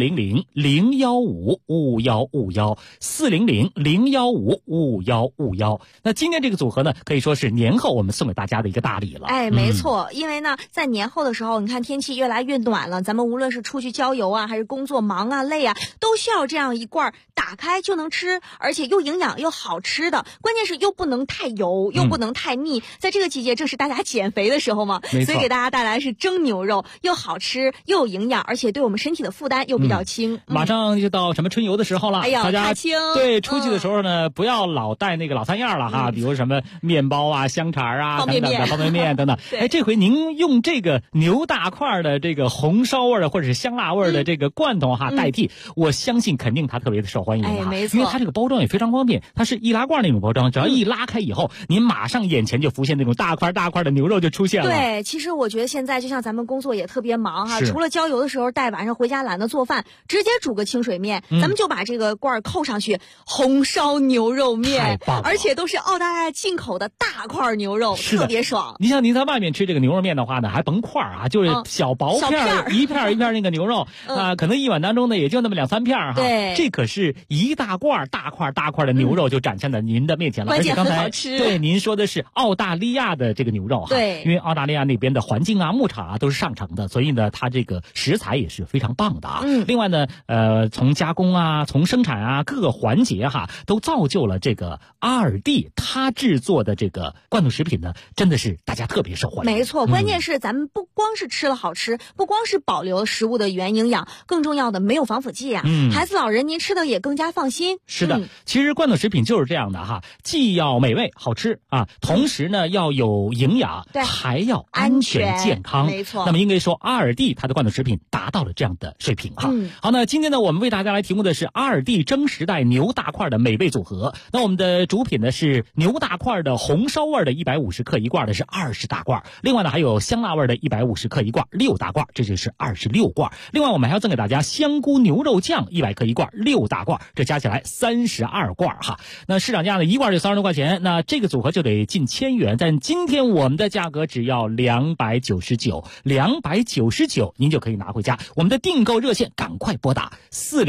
400-015-5151，400-015-5151。那今天这个组合呢，可以说是年后我们送给大家的一个大礼了。 没错，因为呢，在年后的时候，你看天气越来越暖了，咱们无论是出去郊游啊，还是工作忙啊、累啊，都需要这样一罐打开就能吃，而且又营养又好吃的，关键是又不能太油，又不能太腻。在这个季节，正是大家减肥的时候嘛，所以给大家带来是蒸牛肉，又好吃又有营养，而且对我们身体的负担又比较轻。 马上就到什么春游的时候了，大家对出去的时候呢，不要老带那个老三样了哈，比如什么面包啊、香肠啊等等的方便面等等。这回您用这个牛大块的这个红烧味的或者是香辣味的这个罐头代替，我相信肯定它特别的受欢迎没错， 因为它这个包装也非常方便，它是易拉罐那种包装，只要一拉开以后，您马上眼前就浮现那种大块的牛肉就出现了。 对，其实我觉得现在就像咱们工作也特别忙哈，除了郊游的时候带晚上回家懒得做饭，直接煮个清水面，咱们就把这个罐扣上去，红烧牛肉面，而且都是澳大利亚进口的大块牛肉，特别爽。 你像您在外面吃这个牛肉面的话呢，还甭块啊，就是小薄片，一片一片那个牛肉可能一碗当中呢也就那么2、3片哈。 对， 这可是一大块大块的牛肉就展现在您的面前了， 而且刚才好吃。 对，您说的是澳大利亚的这个牛肉哈， 对， 因为澳大利亚那边的环境啊、牧场啊都是上乘的，所以呢，它这个食材也是非常棒的啊。另外呢，从加工啊、从生产啊各个环节都造就了这个阿尔蒂它制作的这个罐头食品呢，真的是大家特别受欢迎。 没错，关键是咱们不光是吃了好吃，不光是保留了食物的原营养，更重要的没有防腐剂啊。孩子老人您吃的也更加放心。 是的，其实罐头食品就是这样的哈，既要美味好吃啊，同时呢要有营养，还要安全健康。 没错。 那么应该说阿尔蒂它的罐头食品达到了这样的水平哈。好，那今天呢我们为大家来提供的是阿尔蒂蒸时代牛大大块的美味组合。那我们的主品呢是牛大块的红烧味的150克一罐的是20大罐，另外呢还有香辣味的150克一罐6大罐，这就是26罐。另外我们还要赠给大家香菇牛肉酱100克一罐6大罐，这加起来32罐哈。那市场价呢一罐就30多块钱，那这个组合就得近1000元，但今天我们的价格只要299，您就可以拿回家。我们的订购热线赶快拨打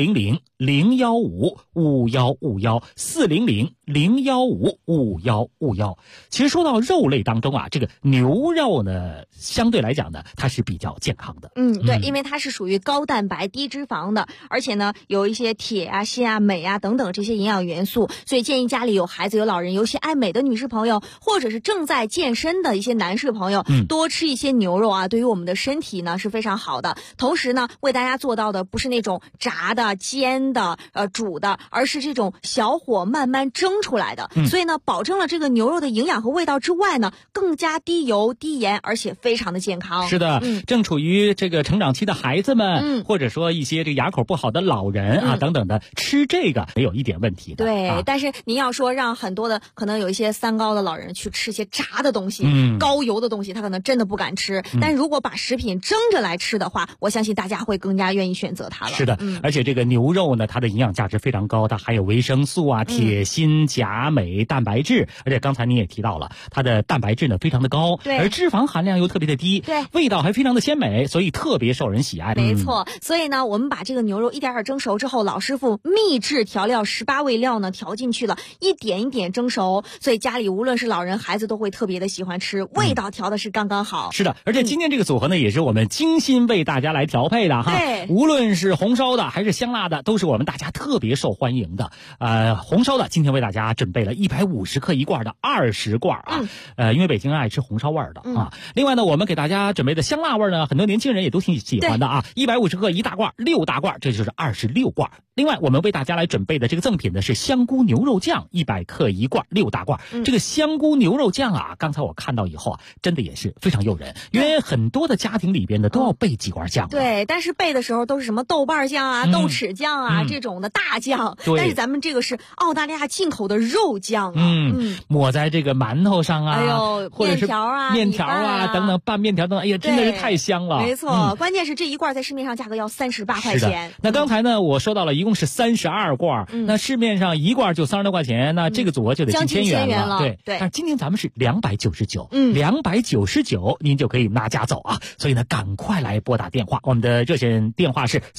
400-015-5151，400-015-5151。其实说到肉类当中啊，这个牛肉呢相对来讲呢它是比较健康的。 对，因为它是属于高蛋白低脂肪的，而且呢有一些铁啊、锌啊、镁啊等等这些营养元素，所以建议家里有孩子有老人，尤其爱美的女士朋友，或者是正在健身的一些男士朋友，多吃一些牛肉啊，对于我们的身体呢是非常好的。同时呢为大家做到的不是那种炸的、煎的、煮的，而是这种小火慢慢蒸出来的，所以呢保证了这个牛肉的营养和味道之外呢，更加低油低盐，而且非常的健康。 是的，正处于这个成长期的孩子们，或者说一些这个牙口不好的老人啊等等的，吃这个没有一点问题的。 对，但是您要说让很多的可能有一些三高的老人去吃一些炸的东西、高油的东西，他可能真的不敢吃。但如果把食品蒸着来吃的话，我相信大家会更加愿意选择它了。 是的，而且这个牛肉呢，它的营养价值非常高，它含有维生素啊、铁、锌、钾、镁、蛋白质，而且刚才您也提到了，它的蛋白质呢非常的高， 对， 而脂肪含量又特别的低， 对， 味道还非常的鲜美，所以特别受人喜爱。 没错，所以呢，我们把这个牛肉一点点蒸熟之后，老师傅秘制调料18味料呢调进去了，一点一点蒸熟，所以家里无论是老人孩子都会特别的喜欢吃，味道调的是刚刚好。 是的，而且今天这个组合呢也是我们精心为大家来调配的哈， 对， 无论是红烧的还是香辣的，都是我们大家特别受欢迎的。红烧的今天为大家准备了150克一罐的20罐啊，因为北京人爱吃红烧味的啊。另外呢，我们给大家准备的香辣味呢，很多年轻人也都挺喜欢的啊，150克一大罐6大罐，这就是26罐。另外我们为大家来准备的这个赠品呢是香菇牛肉酱100克一罐6大罐。这个香菇牛肉酱啊，刚才我看到以后啊，真的也是非常诱人，因为很多的家庭里边呢都要备几罐酱。 对，但是备的时候都是什么豆瓣酱啊、豆豉酱啊这种的大酱，但是咱们这个是澳大利亚进口的肉酱啊， 抹在这个馒头上啊，或者是面条啊等等拌面条等等，哎呀，真的是太香了。 没错，关键是这一罐在市面上价格要38块钱。 那刚才呢我说到了一共是32罐，那市面上一罐就30多块钱，那这个组合就得近1000元了。对，但是今天咱们是299，299您就可以拿家走啊。所以呢赶快来拨打电话，我们的热线电话是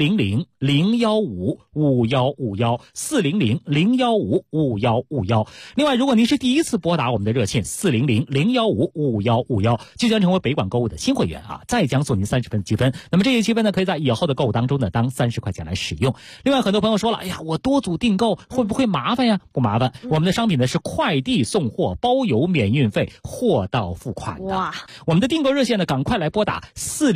400-015-5151，400-015-5151。另外如果您是第一次拨打我们的热线400-015-5151，就将成为北广购物的新会员啊，再将送您30分积分。那么这些积分呢可以在以后的购物当中呢当30块钱来使用。另外很多朋友说了，哎呀，我多组订购会不会麻烦呀？不麻烦，我们的商品呢是快递送货包邮免运费，货到付款的。哇，我们的订购热线呢赶快来拨打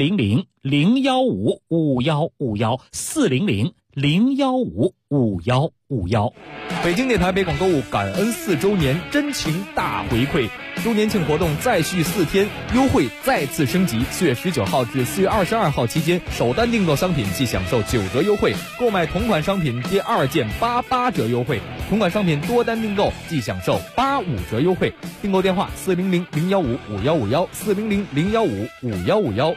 400-015-5151，400-015-5151。 北京电台北广购物感恩4周年真情大回馈，周年庆活动再续4天，优惠再次升级。4月19号至4月22号期间，首单订购商品即享受9折优惠，购买同款商品第2件88折优惠，同款商品多单订购即享受85折优惠。订购电话400-015-5151，400-015-5151。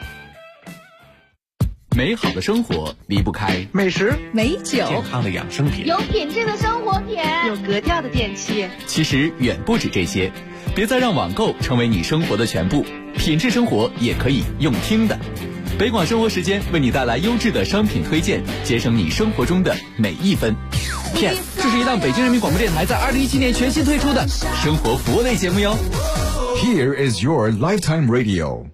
美好的生活离不开美食、 美酒、 健康的养生品、 有品质的生活品、 有格调的电器。 其实远不止这些，别再让网购成为你生活的全部，品质生活也可以用听的。北广生活时间为你带来优质的商品推荐，节省你生活中的每一分。Yes， 这是一档北京人民广播电台在2017年全新推出的生活服务类节目哟。 Here is your lifetime radio。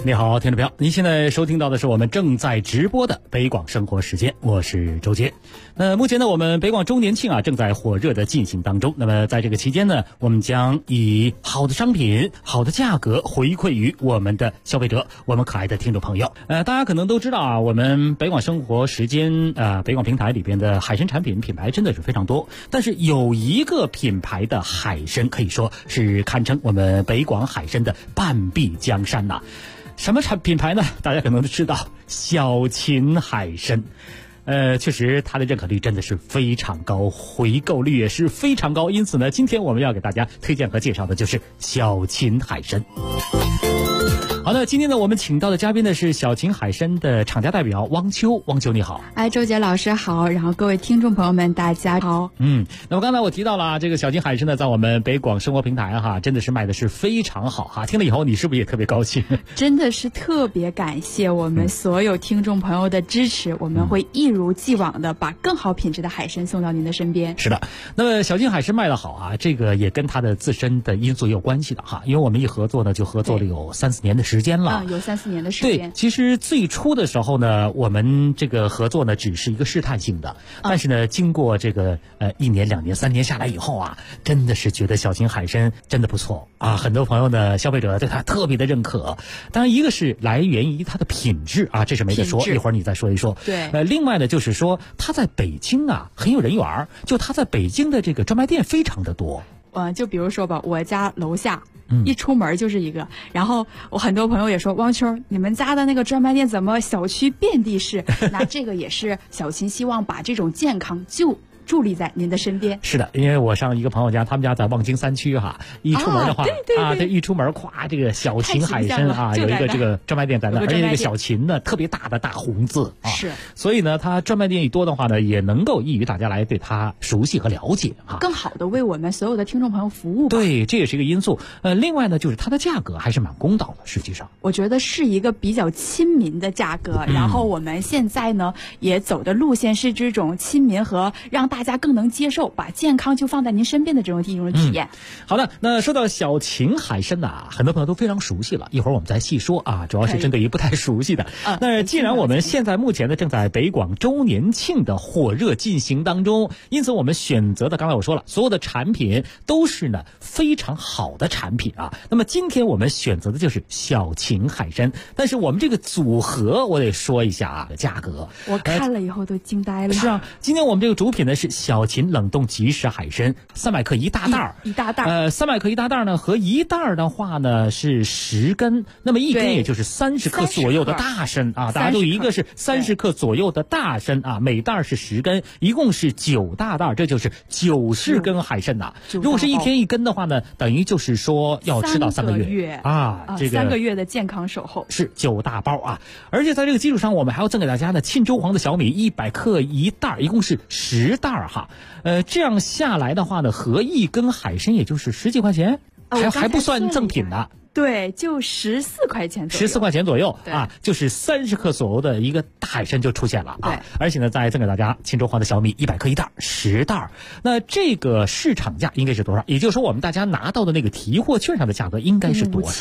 你好，听众朋友，您现在收听到的是我们正在直播的北广生活时间，我是周杰。目前呢，我们北广周年庆啊正在火热的进行当中。那么在这个期间呢，我们将以好的商品、好的价格回馈于我们的消费者，我们可爱的听众朋友。大家可能都知道啊，我们北广生活时间北广平台里边的海参产品品牌真的是非常多，但是有一个品牌的海参可以说是堪称我们北广海参的半壁江山呐。什么品牌呢？大家可能都知道，小秦海参。确实它的认可率真的是非常高，回购率也是非常高，因此呢，今天我们要给大家推荐和介绍的就是小秦海参。好的，今天呢，我们请到的嘉宾呢是小秦海参的厂家代表汪秋。汪秋你好。 周杰老师好，然后各位听众朋友们大家好。 那么刚才我提到了这个小秦海参呢，在我们北广生活平台哈，真的是卖的是非常好哈。听了以后，你是不是也特别高兴？ 真的是特别感谢我们所有听众朋友的支持，我们会一如既往的把更好品质的海参送到您的身边。 是的，那么小秦海参卖得好啊，这个也跟它的自身的因素有关系的哈，因为我们一合作呢，就合作了有3-4年的时间了。 有3-4年的时间。 对，其实最初的时候呢，我们这个合作呢只是一个试探性的，但是呢，经过这个1年、2年、3年下来以后啊，真的是觉得小秦海参真的不错啊，很多朋友呢，消费者对它特别的认可。当然，一个是来源于它的品质啊，这是没得说，一会儿你再说一说。 对。 另外呢，就是说它在北京啊很有人缘，就它在北京的这个专卖店非常的多。 就比如说吧，我家楼下。一出门就是一个，然后我很多朋友也说，汪秋，你们家的那个专卖店怎么小区遍地是？那这个也是小秦希望把这种健康就伫立在您的身边。 是的，因为我上一个朋友家，他们家在望京3区哈，一出门的话对， 一出门咵，这个小秦海参啊，有一个这个专卖店在那，而且那个小秦呢特别大的大红字啊， 是， 所以呢，它专卖店一多的话呢，也能够益于大家来对它熟悉和了解啊， 更好的为我们所有的听众朋友服务。 对，这也是一个因素。另外呢，就是它的价格还是蛮公道的，实际上我觉得是一个比较亲民的价格。然后我们现在呢也走的路线是这种亲民和让大家更能接受，把健康就放在您身边的这种体验。 好的，那说到小秦海参呢，很多朋友都非常熟悉了，一会儿我们再细说啊，主要是针对于不太熟悉的。那既然我们现在目前呢正在北广周年庆的火热进行当中，因此我们选择的刚才我说了，所有的产品都是呢非常好的产品啊。那么今天我们选择的就是小秦海参，但是我们这个组合我得说一下啊，价格我看了以后都惊呆了。 是啊，今天我们这个主品呢是小秦冷冻即食海参，300克一大袋一大袋。 300克一大袋呢，和一袋的话呢是10根，那么一根也就是30克左右的大参啊。大家都一个是30克左右的大参啊，每袋是10根，一共是9大袋，这就是90根海参呐。如果是1天1根的话呢，等于就是说要吃到3个月啊，这个 3个月的健康守候是9大包啊。而且在这个基础上，我们还要赠给大家呢沁州黄的小米100克一袋，一共是10袋哈。这样下来的话呢，合1根海参也就是10几块钱，还不算赠品呢。 对，就14块钱左右 ，14块钱左右啊，就是30克左右的一个大海参就出现了啊！而且呢，再赠给大家沁州黄的小米100克一袋，10袋。那这个市场价应该是多少？也就是说，我们大家拿到的那个提货券上的价格应该是多少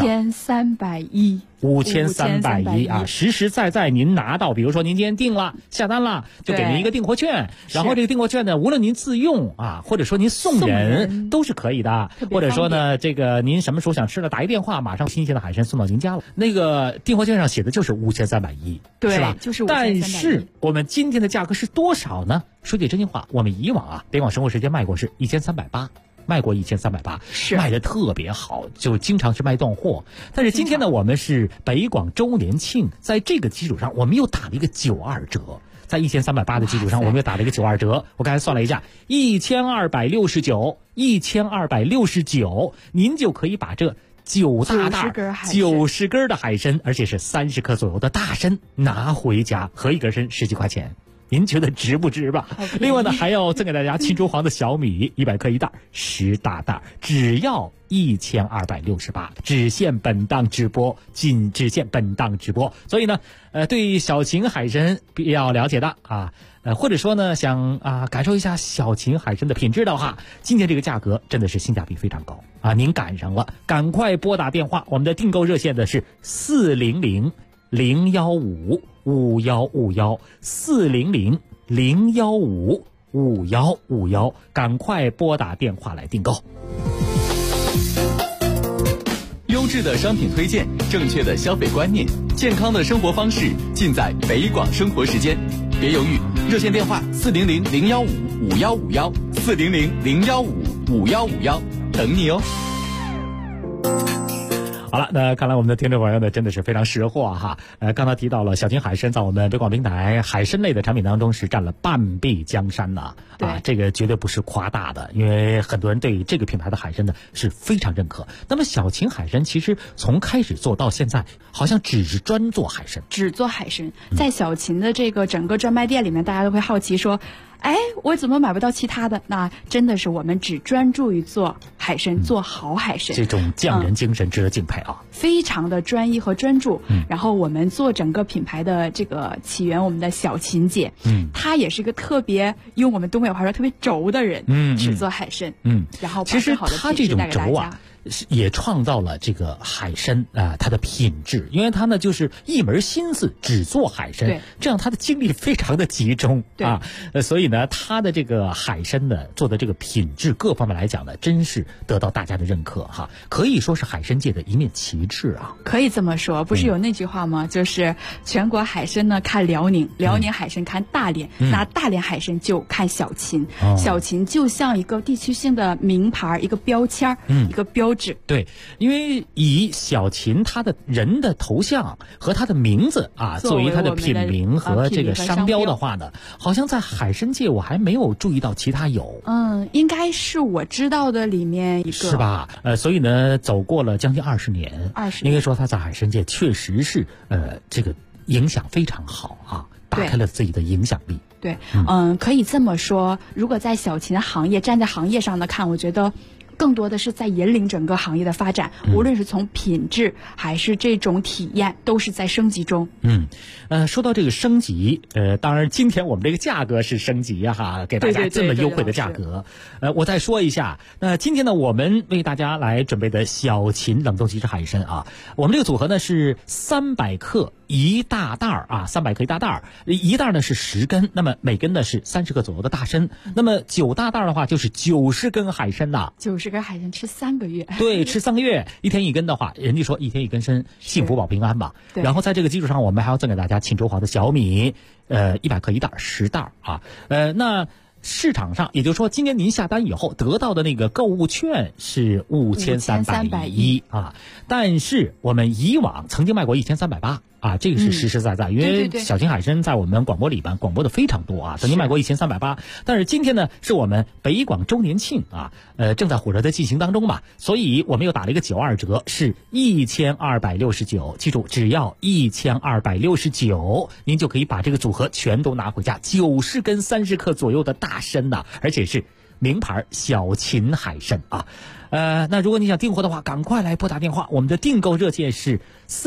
？5310。 5310啊，实实在在您拿到，比如说您今天订了下单了，就给您一个订货券，然后这个订货券呢，无论您自用啊，或者说您送人都是可以的，或者说呢，这个您什么时候想吃了，打一电话，马上新鲜的海参送到您家了。那个订货券上写的就是5310，是吧？ 就是5310。 但是我们今天的价格是多少呢？说句真心话，我们以往啊，北广生活时间卖过是1380。卖过1380， 是卖的特别好，就经常是卖断货。但是今天呢，我们是北广周年庆，在这个基础上，我们又打了一个92折。在1380的基础上，我们又打了一个92折。我刚才算了一下，1269，您就可以把这9大袋90根的海参，而且是30克左右的大参拿回家，合一根参10几块钱。 您觉得值不值吧？另外呢，还要赠给大家青州黄的小米100克一袋，10大袋，只要1268，只限本档直播，仅只限本档直播。所以呢，对小秦海参比较了解的啊，或者说呢想感受一下小秦海参的品质的话，今天这个价格真的是性价比非常高啊！您赶上了，赶快拨打电话，我们的订购热线的是400-015-5151，400-015-5151，赶快拨打电话来订购。 优质的商品推荐，正确的消费观念，健康的生活方式，尽在北广生活时间。别犹豫，热线电话400-015-5151，400-015-5151，等你哦。 好了，那看来我们的听众朋友呢真的是非常识货哈。刚才提到了小秦海参在我们北广平台海参类的产品当中是占了半壁江山呐。啊，这个绝对不是夸大的，因为很多人对这个品牌的海参呢是非常认可。那么小秦海参其实从开始做到现在，好像只是专做海参， 只做海参。在小秦的这个整个专卖店里面，大家都会好奇说，哎，我怎么买不到其他的？那真的是我们只专注于做海参，做好海参。 这种匠人精神值得敬佩啊！ 非常的专一和专注。然后我们做整个品牌的这个起源，我们的小秦姐，她也是一个特别用我们东北话说特别轴的人，只做海参。然后其实她这种轴啊，也创造了这个海参它的品质，因为它呢就是一门心思只做海参，这样它的精力非常的集中啊，所以呢它的这个海参呢做的这个品质各方面来讲呢，真是得到大家的认可哈，可以说是海参界的一面旗帜啊。 可以这么说，不是有那句话吗？就是全国海参呢看辽宁，辽宁海参看大连，拿大连海参就看小秦，小秦就像一个地区性的名牌，一个标签，一个标志。 对，因为以小秦他的人的头像和他的名字作为他的品名和这个商标的话呢，好像在海参界我还没有注意到其他有。 应该是我知道的里面一个， 是吧？所以呢，走过了将近20年，应该说他在海参界确实是这个影响非常好啊，打开了自己的影响力。 对，可以这么说，如果在小秦行业站在行业上的看，我觉得更多的是在引领整个行业的发展，无论是从品质还是这种体验，都是在升级中。 说到这个升级，当然今天我们这个价格是升级哈，给大家这么优惠的价格。我再说一下，那今天呢，我们为大家来准备的小秦冷冻即食海参啊，我们这个组合呢是300克一大袋啊，300克一大袋，一袋呢是10根，那么每根呢是30克左右的大参，那么9大袋的话就是90根海参呐 ，90根海参吃3个月， 对，吃3个月，1天1根的话，人家说1天1根参，幸福保平安嘛。然后在这个基础上，我们还要赠给大家青州黄的小米，100克一袋，10袋啊，那市场上，也就是说，今年您下单以后得到的那个购物券是5310啊，但是我们以往曾经卖过1380啊，这个是实实在在，因为小秦海参在我们广播里边广播的非常多啊，曾经卖过1380，但是今天呢是我们北广周年庆啊，正在火热的进行当中嘛，所以我们又打了一个92折，是1269，记住只要1269，您就可以把这个组合全都拿回家，90根30克左右的大参呐，而且是名牌小秦海参啊。那如果你想订货的话，赶快来拨打电话，我们的订购热线是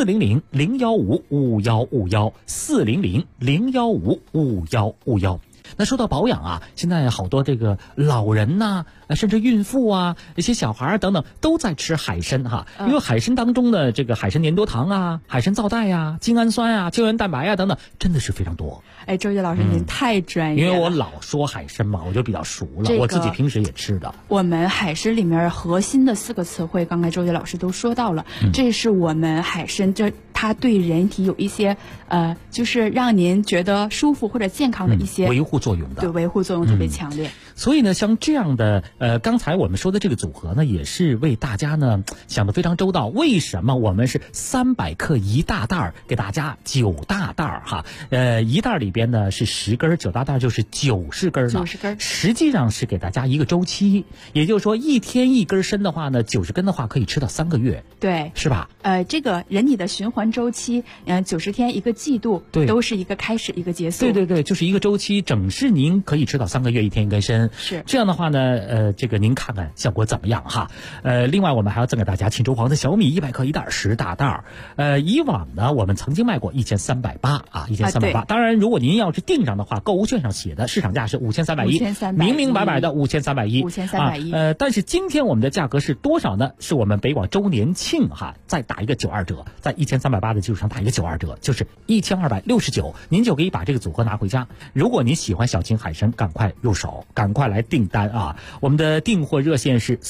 400-015-5151，400-015-5151。那说到保养啊，现在好多这个老人呐，甚至孕妇啊，一些小孩等等都在吃海参哈，因为海参当中的这个海参粘多糖啊、海参皂苷啊、精氨酸啊、胶原蛋白啊等等，真的是非常多。 周杰老师您太专业了， 因为我老说海参嘛，我就比较熟了，我自己平时也吃的。 我们海参里面核心的4个词汇，刚才周杰老师都说到了，这是我们海参它对人体有一些就是让您觉得舒服或者健康的一些维护作用的， 对，维护作用特别强烈。 所以呢，像这样的刚才我们说的这个组合呢，也是为大家呢想得非常周到。为什么我们是300克一大袋给大家9大袋哈？一袋里边呢是10根，9大袋就是90根了。90根，实际上是给大家一个周期，也就是说1天1根参的话呢，90根的话可以吃到3个月， 对， 是吧？ 这个人体的循环按周期，90天一个季度， 对， 都是一个开始一个结束。 对对对，就是一个周期，整是您可以吃到3个月1天一根参。 是这样的话呢，这个您看看效果怎么样哈？另外我们还要赠给大家庆州黄的小米100克1袋10大袋。以往呢我们曾经卖过1380啊，1380。当然，如果您要是订上的话，购物券上写的市场价是5310，明明白白的5310。但是今天我们的价格是多少呢？是我们北广周年庆哈，再打一个92折，在1380的基础上打一个92折，就是1269，您就可以把这个组合拿回家。如果您喜欢小秦海参，赶快入手，赶快来订单啊！我们的订货热线是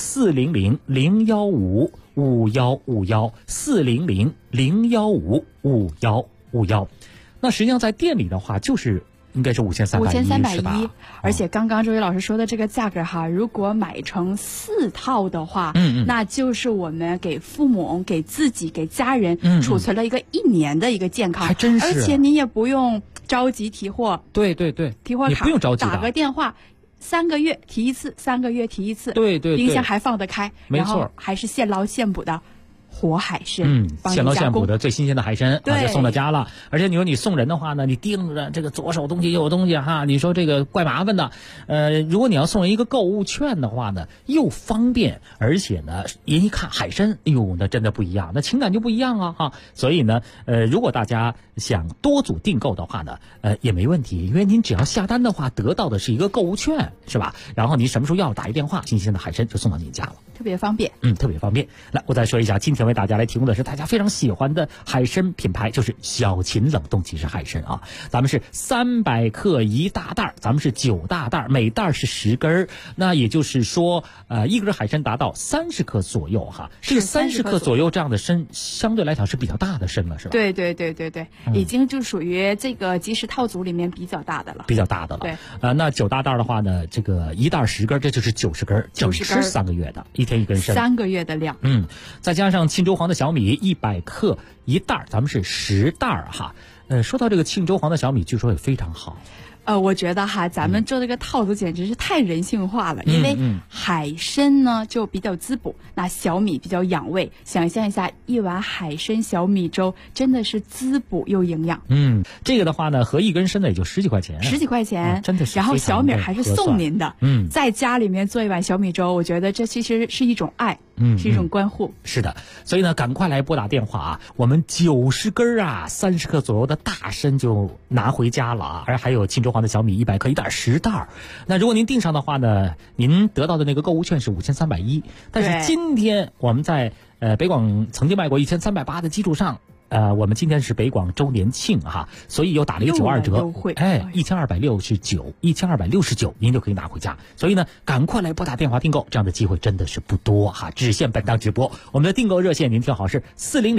400-015-5151，400-015-5151。那实际上在店里的话，就是应该是5310是吧？ 而且刚刚周伟老师说的这个价格哈，如果买成4套的话，那就是我们给父母、给自己、给家人储存了一个1年的一个健康， 还真是。 而且你也不用着急提货， 对， 提货卡你不用着急， 打个电话。3个月提一次，3个月提一次， 对， 冰箱还放得开， 没错， 然后还是现捞现捕的活海参， 现捞现捕的最新鲜的海参， 对， 就送到家了。而且你说你送人的话呢，你盯着这个左手东西右手东西哈，你说这个怪麻烦的。如果你要送人一个购物券的话呢，又方便，而且呢，人一看海参，哎呦，那真的不一样，那情感就不一样啊哈。所以呢，如果大家想多组订购的话呢，也没问题，因为您只要下单的话，得到的是一个购物券，是吧？然后您什么时候要打一电话，新鲜的海参就送到您家了， 特别方便。 特别方便。来，我再说一下，今天为大家来提供的是大家非常喜欢的海参品牌，就是小秦冷冻即食海参啊。咱们是300克1大袋，咱们是9大袋，每袋是10根。那也就是说，一根海参达到30克左右哈。这个30克左右这样的参，相对来讲是比较大的参了，是吧？ 对，已经就属于这个即食套组里面比较大的了。对， 那9大袋的话呢，这个1袋10根，这就是90根，整吃3个月的，1天1根参 ，3个月的量。 再加上庆州黄的小米100克1袋，咱们是10袋哈。说到这个庆州黄的小米，据说也非常好。 我觉得哈，咱们做这个套组简直是太人性化了，因为海参呢就比较滋补，那小米比较养胃。想象一下，一碗海参小米粥真的是滋补又营养。 这个的话呢，合1根参呢也就10几块钱，真的是。 然后小米还是送您的，在家里面做一碗小米粥，我觉得这其实是一种爱。是一种关护。 是的，所以呢，赶快来拨打电话啊！我们90根啊，30克左右的大参就拿回家了啊！而还有庆州黄的小米100克1袋10袋。那如果您订上的话呢，您得到的那个购物券是5310。但是今天我们在北广曾经卖过1380的基础上。我们今天是北广周年庆哈，所以又打了一个92折，1269，您就可以拿回家。所以呢，赶快来拨打电话订购，这样的机会真的是不多哈，只限本档直播。我们的订购热线您听好是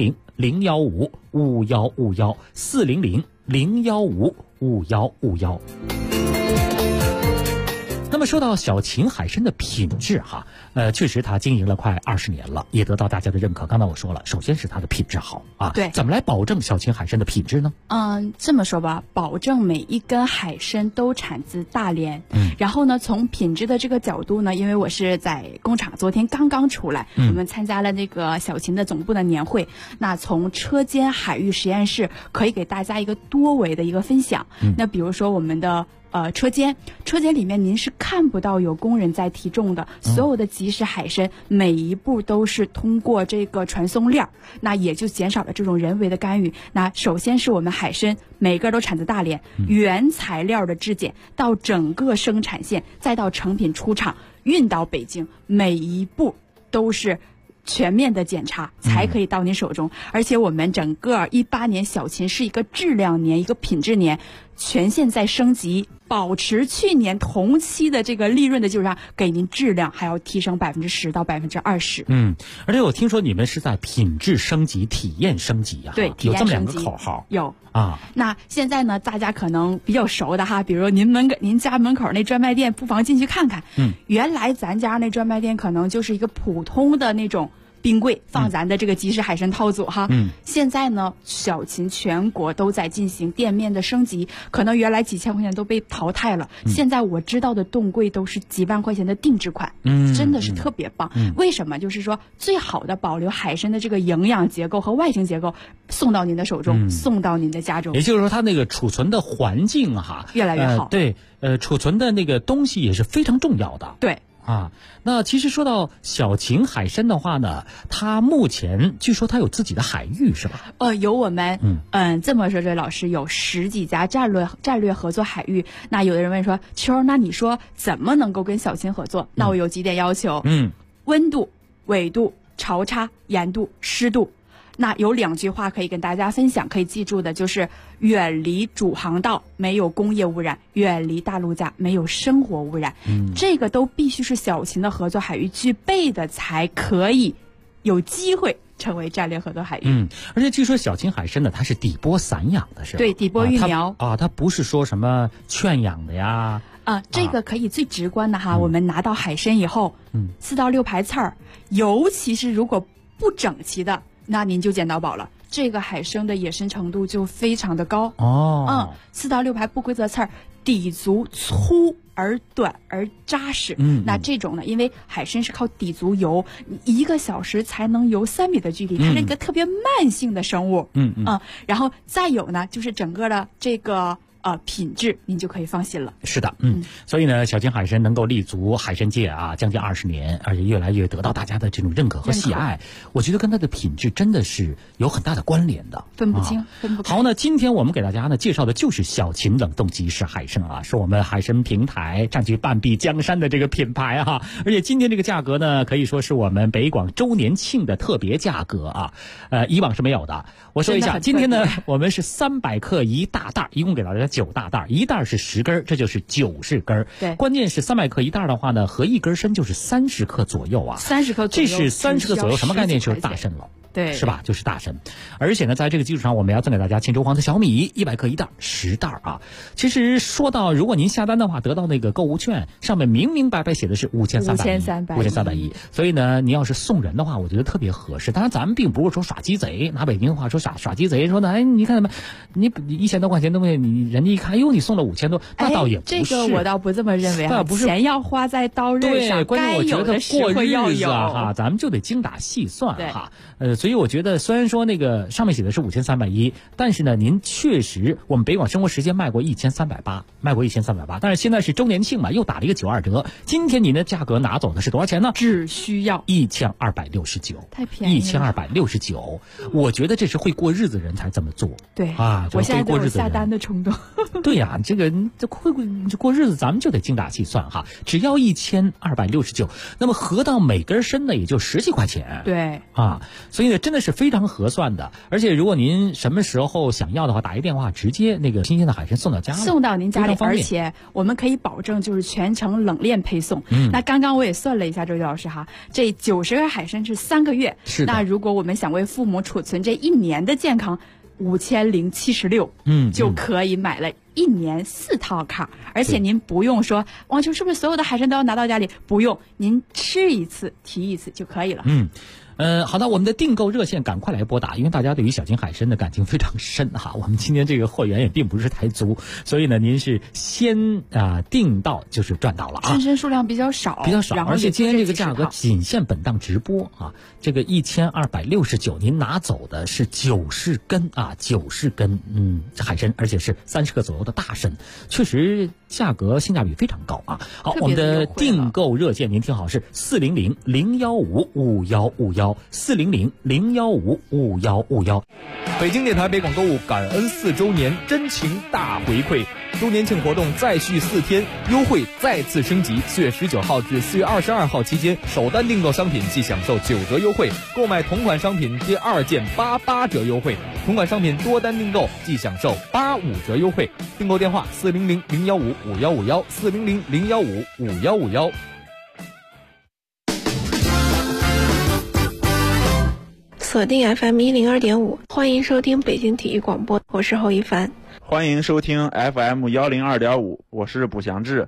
400-015-5151，400-015-5151。那么说到小秦海参的品质哈，确实它经营了快20年了，也得到大家的认可。刚才我说了，首先是它的品质好啊。 对， 怎么来保证小秦海参的品质呢？ 这么说吧，保证每一根海参都产自大连。然后呢，从品质的这个角度呢，因为我是在工厂，昨天刚刚出来，我们参加了那个小秦的总部的年会。那从车间海域实验室可以给大家一个多维的一个分享。那比如说我们的车间里面您是看不到有工人在提重的，所有的即食海参每一步都是通过这个传送链，那也就减少了这种人为的干预。那首先是我们海参每个都产自大连，原材料的质检到整个生产线，再到成品出厂运到北京，每一步都是全面的检查才可以到您手中。而且我们整个18年小秦是一个质量年，一个品质年，全线在升级，保持去年同期的这个利润的基础上，给您质量还要提升10%到20%。 而且我听说你们是在品质升级、体验升级啊， 对， 有这么2个口号。 有啊。那现在呢，大家可能比较熟的哈，比如您家门口那专卖店，不妨进去看看。原来咱家那专卖店可能就是一个普通的那种冰柜放咱的这个即食海参套组哈。现在呢，小秦全国都在进行店面的升级，可能原来几千块钱都被淘汰了，现在我知道的冻柜都是几万块钱的定制款，真的是特别棒。为什么？就是说最好的保留海参的这个营养结构和外形结构，送到您的手中，送到您的家中。 也就是说，它那个储存的环境越来越好。 对，储存的那个东西也是非常重要的。 对。 那其实说到小秦海参的话呢，它目前据说它有自己的海域是吧？ 有我们这么说，这老师有10几家战略合作海域。那有的人问说，秋，那你说怎么能够跟小秦合作？那我有几点要求，温度、纬度、潮差、盐度、湿度。那有2句话可以跟大家分享，可以记住的就是远离主航道，没有工业污染；远离大陆架，没有生活污染。这个都必须是小秦的合作海域具备的，才可以有机会成为战略合作海域。 而且据说小秦海参呢，它是底波散养的，是吧？ 对，底波育苗它不是说什么圈养的呀。 这个可以最直观的哈，我们拿到海参以后，4到6排刺儿，尤其是如果不整齐的，那您就捡到宝了。这个海参的野生程度就非常的高。4到6排不规则刺儿，底足粗而短而扎实。那这种呢，因为海参是靠底足游，1个小时才能游3米的距离，它是一个特别慢性的生物。然后再有呢，就是整个的这个品质您就可以放心了。 是的，所以呢，小秦海参能够立足海参界将近20年，而且越来越得到大家的这种认可和喜爱，我觉得跟它的品质真的是有很大的关联的， 分不清，分不开。 好，那今天我们给大家呢介绍的就是小秦冷冻即食海参是我们海参平台占据半壁江山的这个品牌而且今天这个价格呢，可以说是我们北广周年庆的特别价格以往是没有的。我说一下，今天呢，我们是300克1大袋，一共给大家9大袋，1袋是10根，这就是90根。 对， 关键是300克1袋的话呢，合1根参就是30克左右 30克左右， 这是30克左右，什么概念？就是大参了。 对， 是吧？就是大参。而且呢，在这个基础上，我们要赠给大家青州黄的小米100克1袋，10袋其实说到，如果您下单的话，得到那个购物券，上面明明白白写的是5310，所以呢，你要是送人的话，我觉得特别合适。当然，咱们并不是说耍鸡贼，拿北京话说耍鸡贼，说呢，你看你1000多块钱东西，人家一看，你送了5000多，那倒也不是。 这个我倒不这么认为不是钱要花在刀刃上， 关键我觉得过日子咱们就得精打细算所以我觉得，虽然说那个上面写的是5310，但是呢，您确实我们北广生活时间卖过1380，但是现在是周年庆嘛，又打了一个92折。今天您的价格拿走的是多少钱呢？ 只需要 1269， 太便宜了 ，1269。我觉得这是会过日子人才这么做。 对我现在都有下单的冲动。 对呀，这过日子咱们就得精打细算只要1269，那么合到每根参呢也就10几块钱。 对所以呢，真的是非常合算的。而且如果您什么时候想要的话，打一电话，直接那个新鲜的海参送到家里， 送到您家里，而且我们可以保证就是全程冷链配送。那刚刚我也算了一下，周老师这90根海参是3个月。 是的。 那如果我们想为父母储存这1年的健康，5076，就可以买了1年4套卡，而且您不用说王秋是不是所有的海参都要拿到家里，不用，您吃一次提一次就可以了。 好的，我们的订购热线赶快来拨打，因为大家对于小秦海参的感情非常深我们今天这个货源也并不是太足，所以呢，您是先订到就是赚到了参参数量比较少， 而且今天这个价格仅限本档直播这个1269，您拿走的是90根90根海参，而且是30克左右的大参，确实价格性价比非常高好，我们的订购热线您听好，是400-015-5151，400-015-5151。 北京电台北广购物感恩4周年真情大回馈，周年庆活动再续4天，优惠再次升级。4月19号至4月22号期间，首单订购商品即享受9折优惠，购买同款商品第2件88折优惠，同款商品多单订购即享受85折优惠。订购电话400-015-5151，400-015-5151。 锁定 FM102.5，欢迎收听北京体育广播，我是侯一凡。 欢迎收听 FM102.5，我是卜祥志。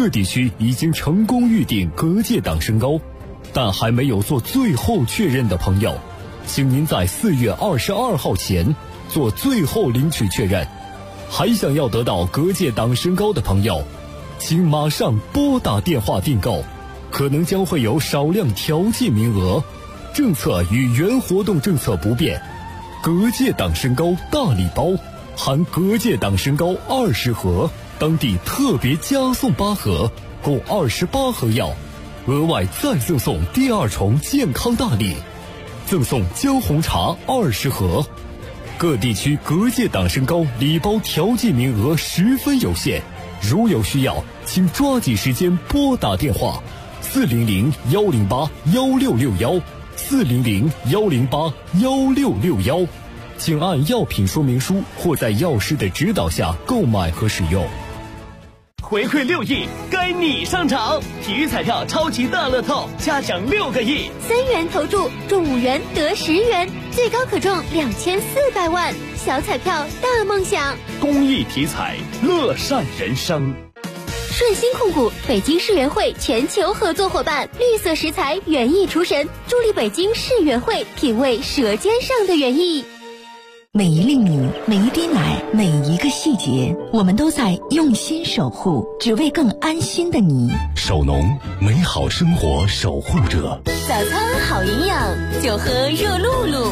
各地区已经成功预定各界党身高，但还没有做最后确认的朋友，请您在4月22号前做最后领取确认。还想要得到各界党身高的朋友，请马上拨打电话订购，可能将会有少量调剂名额。政策与原活动政策不变，各界党身高大礼包含各界党身高20盒，当地特别加送8盒，共28盒药，额外再赠送第2重健康大礼，赠送姜红茶20盒。各地区各界党身高礼包调剂名额十分有限，如有需要，请抓紧时间拨打电话400-108-1661，400-108-1661，请按药品说明书或在药师的指导下购买和使用。 回馈6亿，该你上场！体育彩票超级大乐透，嘉奖6个亿 ，3元投注中5元得10元，最高可中2400万，小彩票大梦想。 公益体彩，乐善人生。 顺鑫控股北京世园会全球合作伙伴，绿色食材园艺厨神，助力北京世园会品味舌尖上的园艺。 每一粒米，每一滴奶，每一个细节，我们都在用心守护，只为更安心的你。 守农，美好生活守护者。 早餐好营养，就喝热露露。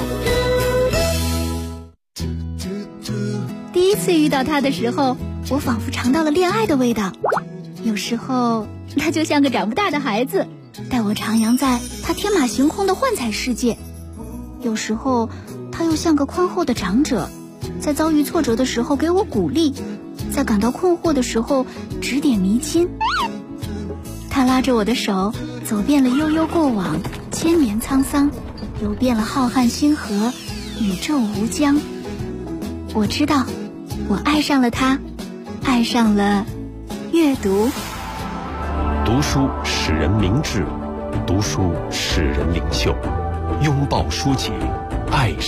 第一次遇到他的时候，我仿佛尝到了恋爱的味道。有时候他就像个长不大的孩子，带我徜徉在他天马行空的幻彩世界。有时候他又像个宽厚的长者，在遭遇挫折的时候给我鼓励，在感到困惑的时候指点迷津。他拉着我的手，走遍了悠悠过往，千年沧桑，游遍了浩瀚星河，宇宙无疆。我知道，我爱上了他，爱上了阅读。 读书使人明智，读书使人领袖。拥抱书籍，爱上